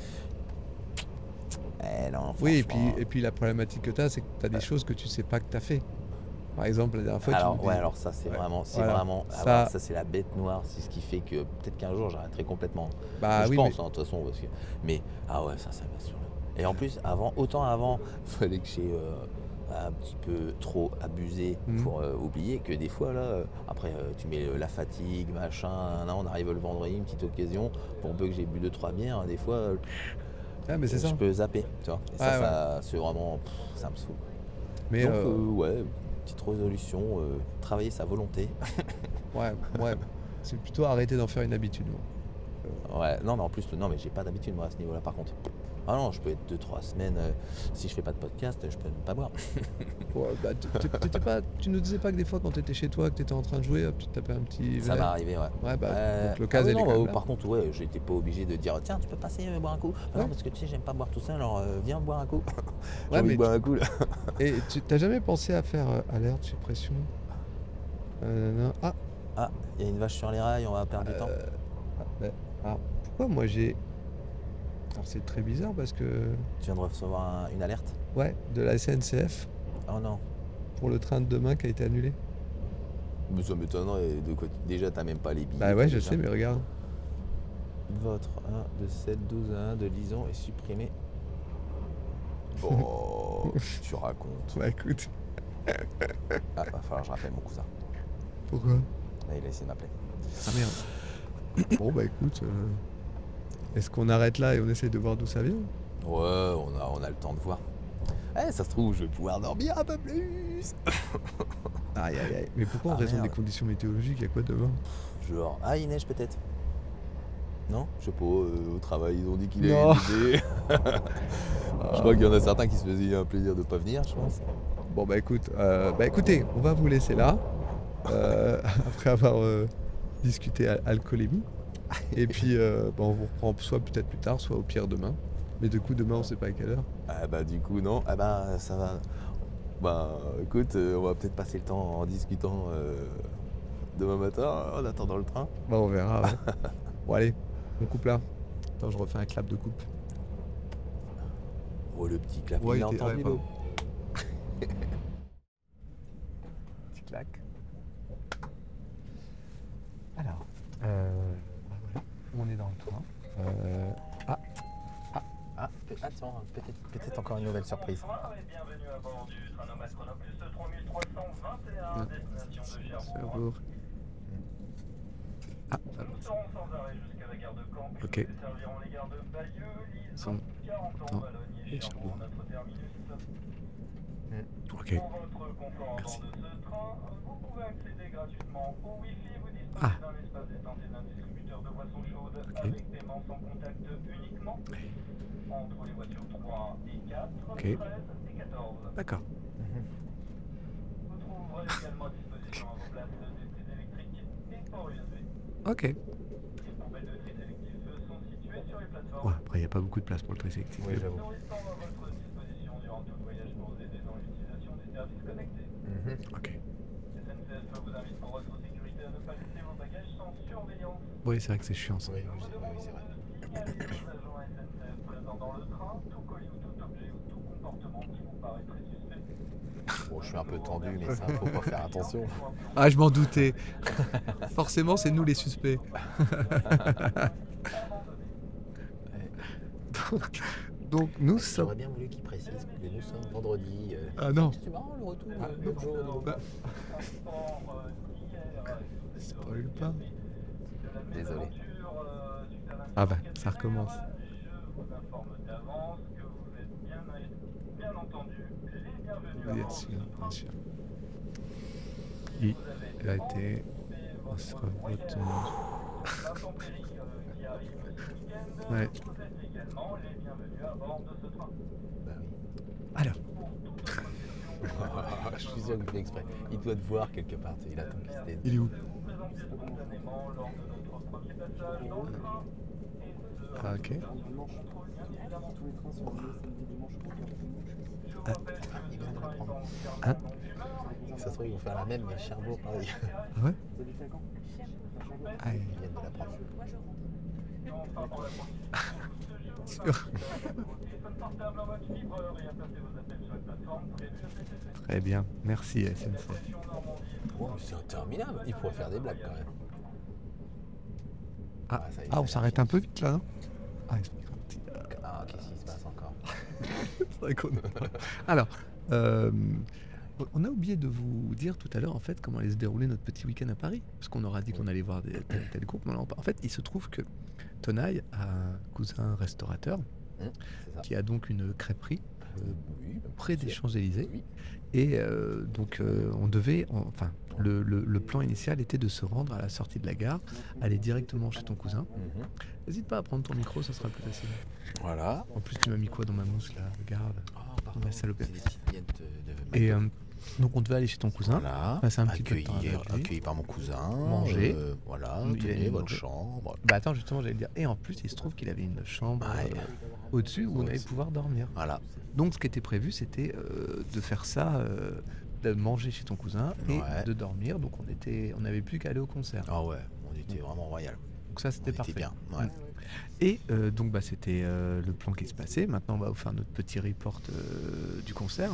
Eh non, Oui, et puis, franchement. et puis la problématique que tu as, c'est que tu as des choses que tu sais pas que tu as fait. Par exemple, la dernière fois, Alors, tu nous ouais, dis. alors ça, c'est Ouais, vraiment. C'est voilà. vraiment Ça- alors, ça, c'est la bête noire, c'est ce qui fait que peut-être qu'un jour j'arrêterai complètement. Bah Mais je oui, pense, mais- hein, de toute façon, parce que. Mais, ah ouais, ça, ça m'a saoulé. Et en plus, avant, autant avant, il fallait que j'ai euh, un petit peu trop abusé Mhm. pour euh, oublier que des fois, là, euh, après, euh, tu mets euh, la fatigue, machin, là, on arrive le vendredi, une petite occasion, pour peu que j'ai bu deux trois bières, hein, des fois, euh, Ah, mais c'est je ça. peux zapper, tu vois. Et ça, Ouais, ouais. ça c'est vraiment. Pff, ça me saoule. Mais Donc, euh, euh, ouais, petite résolution, euh, travailler sa volonté. ouais, ouais. C'est plutôt arrêter d'en faire une habitude. moi. Ouais, non, mais en plus, non, mais j'ai pas d'habitude, moi, à ce niveau-là, par contre. Ah non, je peux être deux trois semaines, euh, si je fais pas de podcast, je peux ne pas boire. Ouais, bah, t- t- t'étais pas, tu nous disais pas que des fois, quand tu étais chez toi, que tu étais en train de jouer, hop, tu te tapais un petit Ça verre. m'est arrivé, ouais. Ouais, bah, Euh, donc l'occasion, ah oui, elle est non, quand même bah, là. par contre, ouais, j'étais pas obligé de dire tiens, tu peux passer euh, boire un coup. Ah Ouais. Non, parce que tu sais, j'aime pas boire tout seul, alors euh, viens boire un coup. J'ai Ouais, envie mais de boire un coup, là. Et tu t'as jamais pensé à faire euh, alerte, suppression euh, non. Ah, Ah, il y a une vache sur les rails, on va perdre du temps. euh, ah, bah, alors, pourquoi moi j'ai. Alors c'est très bizarre parce que. Tu viens de recevoir un- une alerte. Ouais, de la S N C F Oh non. pour le train de demain qui a été annulé. Mais ça m'étonnerait. De quoi tu- Déjà, t'as même pas les billets. Bah ouais, toi, je déjà. sais, mais regarde. Votre un de sept douze un de Lison est supprimé. Bon, tu racontes. Bah écoute, Ah, va falloir que je rappelle mon cousin. pourquoi Là, il a essayé de m'appeler. Ah merde. Bon bah écoute, euh, est-ce qu'on arrête là et on essaie de voir d'où ça vient Ouais, on a, on a le temps de voir. Eh, ça se trouve, je vais pouvoir dormir un peu plus. Aïe aïe aïe. Mais pourquoi en Ah, raison des merde. conditions météorologiques, il y a quoi demain Genre, ah, il neige peut-être. Non, je sais pas, euh, au travail, ils ont dit qu'il Non. allait neiger. Je crois qu'il y en a certains qui se faisaient un plaisir de pas venir, je pense. Bon bah écoute, euh, bah écoutez, on va vous laisser là, euh, après avoir euh, discuté al- alcoolémie. Et puis euh, bah, on vous reprend soit peut-être plus tard, soit au pire demain. Mais du coup demain on sait pas à quelle heure. Ah bah du coup non, ah bah ça va. Bah écoute, euh, on va peut-être passer le temps en discutant euh, demain matin en attendant le train. Bah on verra. Ouais. Bon allez, on coupe là. Attends, je refais un clap de coupe. Oh le petit clap, Ouais, il a il était- entendu ouais, l'eau. Petit clac. Alors, euh, bah voilà, on est dans le train. Euh, ah, Ah, pe- attends, peut-être peut-être encore une nouvelle surprise. Bonsoir et bienvenue à bord du train Nomade Chronoplus trois mille trois cent vingt et un, Ah. destination de Cherbourg. Cherbourg. Ah, ah, Nous serons sans arrêt jusqu'à la gare de Caen, puis Ok. nous desservirons les gares de Bayeux, Lille, Sans- Carentan, non. Balogne Et et Cherbourg, Cherbourg. notre terminus. ok. Pour votre confort à Merci. bord de ce train, vous pouvez accéder gratuitement au Wi-Fi. Vous disposez Ah. d'un espace détente et d'un distributeur de boissons chaudes Ok. avec paiement sans contact uniquement entre les voitures trois et quatre, Ok. treize et quatorze. D'accord. Vous trouverez également à disposition à vos places des prises électriques et port U S B. Ok. Les poubelles de tri sélectif sont situées sur les plateformes. Ouais, après il n'y a pas beaucoup de place pour le tricycle. Oui, j'avoue. Nous restons à votre disposition durant tout le voyage pour vous aider dans l'utilisation des services connectés. Ok. S N C F vous invite pour votre sécurité à ne pas laisser vos bagages sans surveillance. Oui, c'est vrai que c'est chiant ça. Oui, oui, Nous c'est- vous oui, c'est vrai. demandons de signaler aux agents S N C F présents dans le train tout colis ou tout objet ou tout comportement qui vous paraît très suspect. Bon, je suis un peu tendu, mais ça, faut pas faire attention. Ah, je m'en doutais. Forcément, c'est nous les suspects. donc, donc, nous sommes. J'aurais bien voulu qu'il précise que nous sommes vendredi. euh, Ah non. C'est marrant le retour. Ah, euh, non, le jour, non, non. bah, spoil pas. Désolé. Ah bah, ça recommence. Bien sûr, bien sûr. Il a été sur votre... L'intempérie euh, qui arrive ce week-end, Ouais. vous êtes également les bienvenus à bord de ce train. Bah oui. Alors, Pour toute autre question, Je suis sûr qu'il fait exprès. Il doit te voir quelque part. Il attend qu'il se taise. il est où? vous présenter spontanément lors de notre premier passage dans le train. Et ce, Ah, ok. contrôle bien évidemment. Tous les trains sont liés samedi, dimanche, je crois qu'il y a dimanche. Je vous Ah. rappelle que Il ce vient de train l'apprendre. est en Hein? non fumeur. Ça se trouve, ils vont faire la même, mais Cherbourg, pareil. Ah ouais? Vous habitez à Caen? Ah, Ils viennent de l'apprendre. Moi, je rentre. Enfin, pour la participation, je vous Sûr. invite à mettre vos téléphones portables en mode vibreur et à passer vos appels sur la plateforme prévue à cet effet. très bien. Merci, S N C. Station Normandie. Oh, mais c'est interminable. Il pourrait faire des blagues quand même. Ah, Ah, ça y est, ah, on ça s'arrête marche. un peu vite là, non? Ah, explique un petit. Ah, qu'est-ce qui se passe encore? C'est vrai qu'on est pas- Alors, euh, on a oublié de vous dire tout à l'heure en fait comment allait se dérouler notre petit week-end à Paris, parce qu'on aura dit qu'on allait voir des, tel, tel groupe. Mais en en fait, il se trouve que Tonaï a un cousin restaurateur Hum, c'est ça. qui a donc une crêperie Euh, oui, bah, près des c'est- Champs-Élysées. Oui. Et euh, donc, euh, on devait, on- enfin, le, le- le plan initial était de se rendre à la sortie de la gare, aller directement chez ton cousin. Mhm. N'hésite pas à prendre ton micro, ça sera plus facile. Voilà. En plus, tu m'as mis quoi dans ma mousse là? Regarde. Oh, pardon. Ouais, salopette. C'est des petites miettes de, de Et McDo. euh, donc, on devait aller chez ton cousin. Voilà. passer un petit peu de accueilli, temps avec lui. accueilli par mon cousin. Manger. euh, voilà. Il Tenez allait votre manger. chambre. Bah attends, justement, j'allais le dire. Et en plus, il se trouve qu'il avait une chambre Ouais. euh, au-dessus où on allait Au-dessus. pouvoir dormir. Voilà. Donc, ce qui était prévu, c'était euh, de faire ça, euh, de manger chez ton cousin et Ouais. de dormir. Donc, on était, on n'avait plus qu'à aller au concert. Ah ouais, on était vraiment royal. Donc ça, On c'était était parfait. bien. Ouais. Mm. Et euh, donc, bah, c'était euh, le plan qui se passait. Maintenant, on va vous faire notre petit report euh, du concert.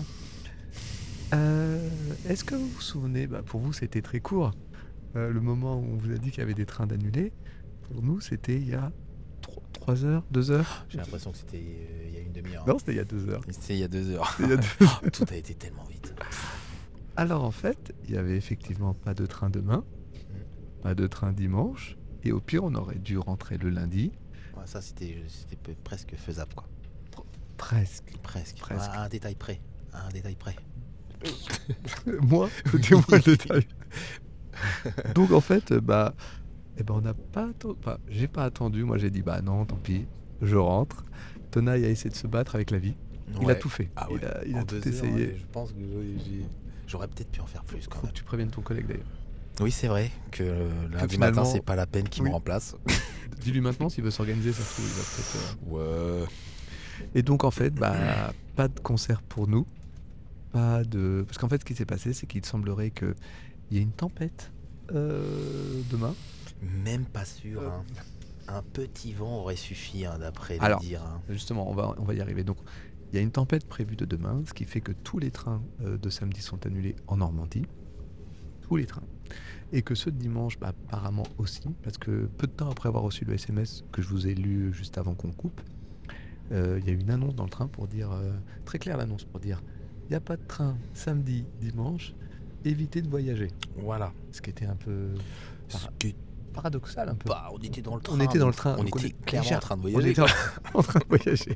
Euh, Est-ce que vous vous souvenez, bah, pour vous, c'était très court, euh, le moment où on vous a dit qu'il y avait des trains d'annulés. Pour nous, c'était il y a trois heures, deux heures. J'ai l'impression que c'était euh, il y a une demi-heure. Non, c'était il y a deux heures. C'était il y a deux heures. C'était il y a deux heures. Tout a été tellement vite. Alors en fait, il y avait effectivement pas de train demain, pas de train dimanche, et au pire, on aurait dû rentrer le lundi. Ouais, ça, c'était c'était peu- presque faisable, quoi. Presque. Presque. Presque. À un détail près. À un détail près. Moi, c'était moi le détail. Donc en fait, euh, bah, eh ben on n'a pas attendu. Enfin, j'ai pas attendu. Moi, j'ai dit bah non, tant pis, je rentre. Tonaï a essayé de se battre avec la vie. Il a Ouais. tout fait. Ah ouais. Il a, il a En tout deux heures, essayé. ouais, je pense que j'ai- j'ai- j'aurais peut-être pu en faire plus quand Faut même. que tu préviennes ton collègue d'ailleurs. Oui, c'est vrai que euh, lundi finalement- matin, c'est pas la peine qu'il Oui. me remplace. Dis-lui maintenant s'il veut s'organiser, ça se trouve, il va peut-être. euh, Ouais. Et donc en fait, bah, pas de concert pour nous. Pas de. Parce qu'en fait, ce qui s'est passé, c'est qu'il semblerait qu'il y ait une tempête euh, demain. Même pas sûr. Euh. hein. Un petit vent aurait suffi, hein, d'après le Alors, dire. hein. Justement, on va, on va y arriver. Donc, il y a une tempête prévue de demain, ce qui fait que tous les trains euh, de samedi sont annulés en Normandie. Tous les trains. Et que ceux de dimanche, bah, apparemment aussi, parce que peu de temps après avoir reçu le S M S que je vous ai lu juste avant qu'on coupe, euh, il y a eu une annonce dans le train pour dire, euh, très claire l'annonce, pour dire, il n'y a pas de train samedi, dimanche, évitez de voyager. Voilà. Ce qui était un peu Ce Para- qui est- paradoxal, un peu. bah, on était dans le train. On était dans le donc train, On donc on était est clairement déjà- en train de On voyager. était en, en train de voyager.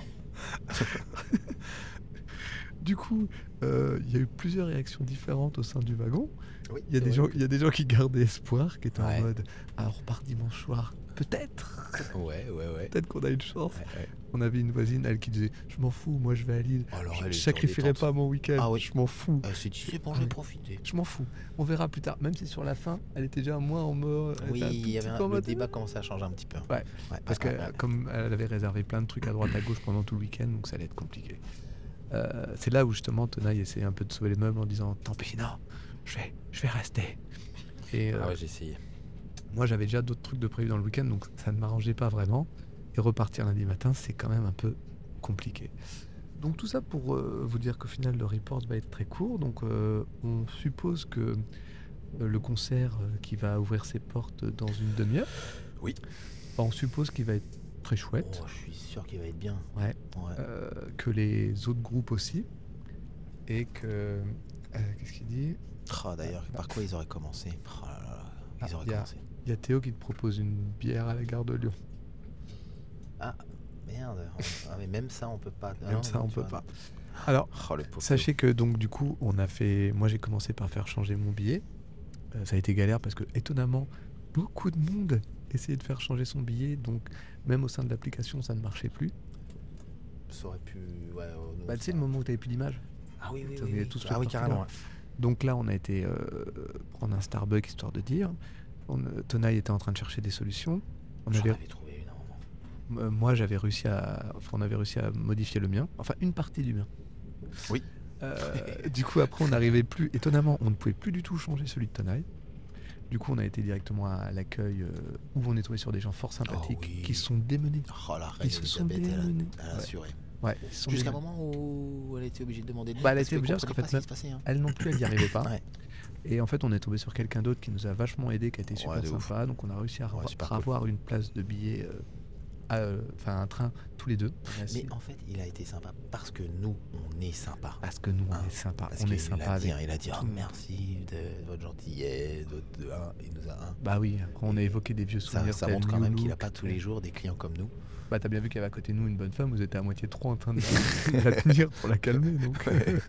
Du coup, euh, il y a eu plusieurs réactions différentes au sein du wagon. Oui, Il y a c'est des vrai. gens, il y a des gens qui gardaient espoir, qui étaient Ouais. en mode, ah, on repart dimanche soir. Peut-être, Ouais, ouais, ouais. peut-être qu'on a une chance. Ouais, ouais. On avait une voisine, elle, qui disait, je m'en fous, moi je vais à Lille. Alors, je elle ne était en sacrifierai détente. pas mon week-end. Ah oui. Je m'en fous. Elle s'est dit, c'est bon, je vais profiter. Je m'en fous. On verra plus tard. Même si sur la fin, elle était déjà moins en mode. elle Oui, était un tout il y avait petit un- peu en le mode, débat commençait à changer un petit peu. Ouais. Ouais, Parce que ouais, euh, ouais. comme elle avait réservé plein de trucs à droite à gauche pendant tout le week-end, donc ça allait être compliqué. Euh, c'est là où justement Tonaï essayait un peu de sauver les meubles en disant tant pis, non, je vais, je vais rester. Et euh, Ah ouais, j'ai essayé. moi j'avais déjà d'autres trucs de prévu dans le week-end, donc ça ne m'arrangeait pas vraiment. Et repartir lundi matin, c'est quand même un peu compliqué. Donc tout ça pour euh, vous dire qu'au final le report va être très court. Donc euh, on suppose que euh, le concert euh, qui va ouvrir ses portes dans une demi-heure, Oui. bah, on suppose qu'il va être très chouette. Oh, je suis sûr qu'il va être bien. Ouais. Ouais. Euh, que les autres groupes aussi. Et que. euh, Qu'est-ce qu'il dit Oh, d'ailleurs, par quoi ils auraient commencé? Oh là là là, ils Ah, auraient y a- commencé. Il y a Théo qui te propose une bière à la gare de Lyon. Ah, merde. Ah, mais même ça, on peut pas. Ah Même non, ça, non, on tu peut vois. pas. Alors, Oh, le pauvre. sachez que donc du coup, on a fait. Moi, j'ai commencé par faire changer mon billet. Euh, ça a été galère parce que étonnamment, beaucoup de monde essayait de faire changer son billet. Donc, même au sein de l'application, ça ne marchait plus. Ça aurait pu. Ouais, euh, nous, Bah, tu sais, ça- le moment où tu n'avais plus d'image. Ah oui, oui, ça oui. avait oui. tout ce Ah oui, parti-là. carrément. ouais. Donc là, on a été euh, prendre un Starbucks histoire de dire. On, euh, Tonaï était en train de chercher des solutions. On J'en avait, avais trouvé une à un moment. euh, moi, j'avais réussi à, enfin, on avait réussi à modifier le mien, enfin une partie du mien. Oui. Euh, du coup, après, on n'arrivait plus. Étonnamment, on ne pouvait plus du tout changer celui de Tonaï. Du coup, on a été directement à l'accueil euh, où on est tombé sur des gens fort sympathiques oui. qui se sont démenés. Oh, la reine Ils se sont Elisabeth, elle a, démenés. elle a Ouais. assuré. Ouais, ils se sont Jusqu'à un démenés. moment où elle était obligée de demander de l'aide. Bah, elle a parce été qu'elle obligée parce comprenait qu'en fait, pas ce qui se passait. hein. Elle non plus, elle n'y arrivait pas. Ouais. Et en fait, on est tombé sur quelqu'un d'autre qui nous a vachement aidé, qui a été Ouais, super de ouf. sympa. Donc, on a réussi à Ouais, revoir- super cool. avoir une place de billet, euh, à, euh, enfin un train tous les deux. On est assis. Mais en fait, il a été sympa parce que nous, on est sympa. Parce que nous, on Hein, est sympa. Parce On est qu'il sympa a dit, avec. hein, il a dit tout oh, le monde. merci de votre gentillesse, de, de un, il nous a un. Bah oui, après, on a évoqué des vieux Ça, souvenirs. ça tel montre quand même qu'il New n'a pas Look. tous les jours des clients comme nous. Bah t'as bien vu qu'il y avait à côté de nous une bonne femme, vous étiez à moitié trop en train de la, la tenir pour la calmer. Donc, euh,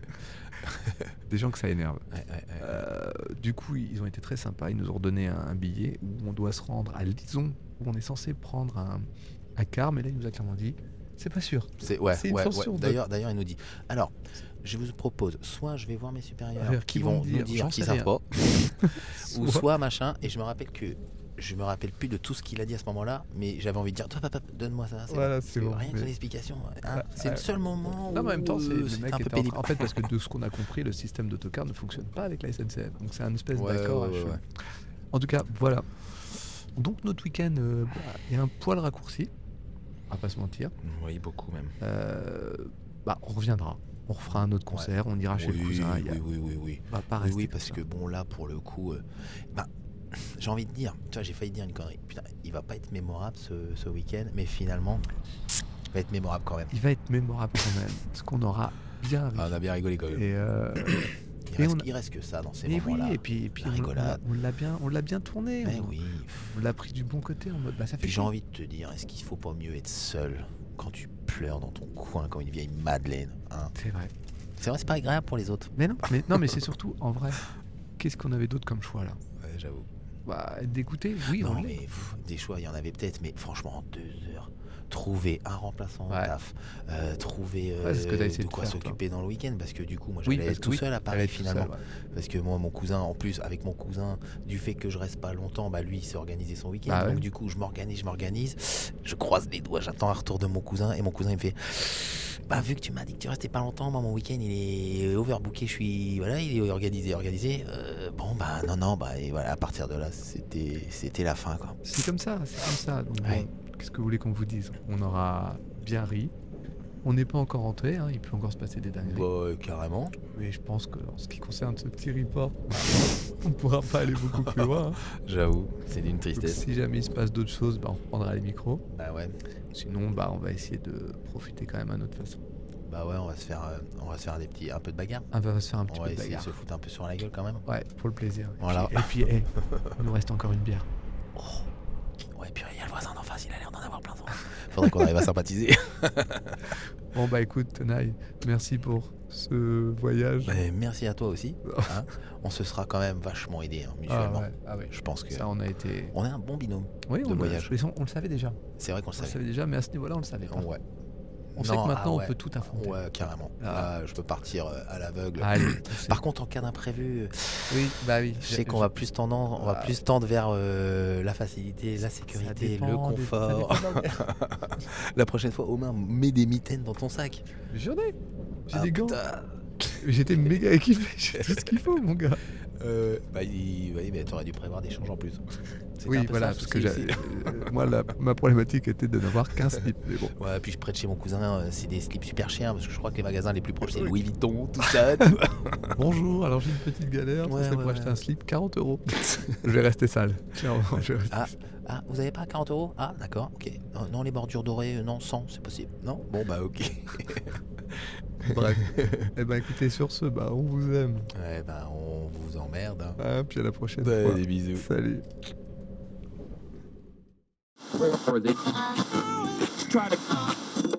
des gens que ça énerve. Ouais, ouais, ouais. Euh, du coup, ils ont été très sympas. Ils nous ont redonné un, un billet où on doit se rendre à Lison, où on est censé prendre un, un car, mais là, il nous a clairement dit c'est pas sûr. C'est ouais, c'est une ouais, chance ouais. sur deux. D'ailleurs, d'ailleurs, il nous dit alors, je vous propose soit je vais voir mes supérieurs Alors, qui qui vont vont me nous dire, dire j'en qu'ils sais savent pas, ou Soit- soit machin. Et je me rappelle que je me rappelle plus de tout ce qu'il a dit à ce moment-là, mais j'avais envie de dire toi papa, donne-moi ça. C'est Voilà, bon. c'est Parce que bon, Rien que mais- ton explication, hein, Ouais, c'est ouais. le seul moment. Non, mais en même temps, où, c'est, euh, le c'était mec un peu était en, pénible. train- en fait, parce que de ce qu'on a compris, le système d'autocar ne fonctionne pas avec la S N C F. Donc c'est un espèce Ouais, d'accord. ouais, à ouais, chelou. ouais. En tout cas, voilà. Donc notre week-end euh, bah, est un poil raccourci. On va pas se mentir. Oui, beaucoup même. Euh, bah, on reviendra. On refera un autre concert. On ira chez oui, le cousin. Il y a- oui, oui, oui, oui. On va pas Oui, rester oui, comme parce ça. que bon, là, pour le coup, euh, ben, j'ai envie de dire, tu vois, j'ai failli dire une connerie. Putain, il va pas être mémorable ce, ce week-end, mais finalement, il va être mémorable quand même. Il va être mémorable quand même. Parce qu'on aura bien ri. Ah, on a bien rigolé quand même. Et, euh, Il et reste, on a- il reste que ça dans ces et moments-là. oui, et puis, et puis la on, on l'a- rigolade. on l'a bien, on l'a bien tourné. Mais on, oui. on l'a pris du bon côté en mode. Bah, ça fait Puis j'ai chier. envie de te dire, est-ce qu'il faut pas mieux être seul quand tu pleures dans ton coin comme une vieille madeleine, hein? C'est vrai. C'est vrai, c'est pas agréable pour les autres. Mais non, mais, non, mais c'est surtout, en vrai, qu'est-ce qu'on avait d'autre comme choix là? Ouais, j'avoue. Bah, être dégoûté, oui, on Non, l'est. mais pff, des choix, il y en avait peut-être, mais franchement, en deux heures, trouver un remplaçant au Ouais. taf, euh, trouver euh, Ouais, c'est ce que t'as essayé de de quoi faire, toi. s'occuper dans le week-end, parce que du coup, moi, Oui, j'allais parce être que tout oui, seul à elle Paris est tout finalement. seul, ouais. Parce que moi, mon cousin, en plus, avec mon cousin, du fait que je reste pas longtemps, bah lui, il s'est organisé son week-end. Bah ouais. Donc du coup, je m'organise, je m'organise, je croise les doigts, j'attends un retour de mon cousin, et mon cousin, il me fait... Bah vu que tu m'as dit que tu restais pas longtemps, moi mon week-end il est overbooké, je suis voilà, il est organisé, organisé. Euh, bon bah non non bah et voilà, à partir de là c'était c'était la fin quoi. C'est comme ça, c'est comme ça. Donc, Ouais. bon, qu'est-ce que vous voulez qu'on vous dise? On aura bien ri. On n'est pas encore rentré, hein, il peut encore se passer des dingueries. Bah euh, carrément. Mais je pense qu'en ce qui concerne ce petit report, on ne pourra pas aller beaucoup plus loin. hein. J'avoue, c'est d'une Donc, tristesse. si jamais il se passe d'autres choses, bah, on reprendra les micros. Bah ouais. Sinon, bah, on va essayer de profiter quand même à notre façon. Bah ouais, on va se faire euh, on va se faire des petits un peu de bagarre. On va se faire un petit On peu va de essayer de bagarre. se foutre un peu sur la gueule quand même. Ouais, pour le plaisir. Et Voilà. puis, et puis, hey, il nous reste encore une bière. Oh. Ouais, puis il y a le voisin d'en face, il a l'air d'en avoir plein. Faudrait qu'on arrive à sympathiser. Bon, bah écoute, Tenaille, merci pour ce voyage. Bah, merci à toi aussi. hein. On se sera quand même vachement aidé hein, Ah mutuellement. ouais, ah ouais. Je pense que Ça, on a été. on est un bon binôme. Oui, de on, voyage. mais on, on le savait déjà. C'est vrai qu'on le On le savait. savait déjà, mais à ce niveau-là, on le savait pas. Ouais. On sait Non, que maintenant, ah ouais. on peut tout affronter. Ouais, carrément. Ah. Là, je peux partir euh, à l'aveugle. Allez, on sait. Par contre, en cas d'imprévu, oui, bah oui. je sais qu'on va plus tendre, on va Ah. plus tendre vers euh, la facilité, la Ça sécurité, dépend le des- confort. ça dépend de- La prochaine fois, Omain, mets des mitaines dans ton sac. J'en ai. J'ai Ah, des gants. putain. J'étais méga équipé. J'ai tout ce qu'il faut, mon gars. Euh, bah, il... oui, mais t'aurais dû prévoir des changes en plus. C'était Oui, un peu voilà, ça, le parce que souci j'ai- aussi. euh, moi, la- ma problématique était de n'avoir qu'un slip. Mais bon. Ouais, puis je prête chez mon cousin, euh, c'est des slips super chers parce que je crois que les magasins les plus proches c'est Louis Vuitton, tout ça. tu vois. Bonjour, alors j'ai une petite galère. Ouais, ça serait ouais, pour acheter ouais. un slip, quarante euros. Je vais rester sale. Clairement, je vais rester Ah, sale. ah, vous avez pas quarante euros? Ah, d'accord, ok. Non, non, les bordures dorées, euh, non, cent, c'est possible. Non? Bon, bah, ok. Bref. Eh ben, écoutez, sur ce, bah, on vous aime. Ouais, bah, on vous emmerde. Hein. Ah, puis à la prochaine Ouais, fois. des bisous. Salut. Try to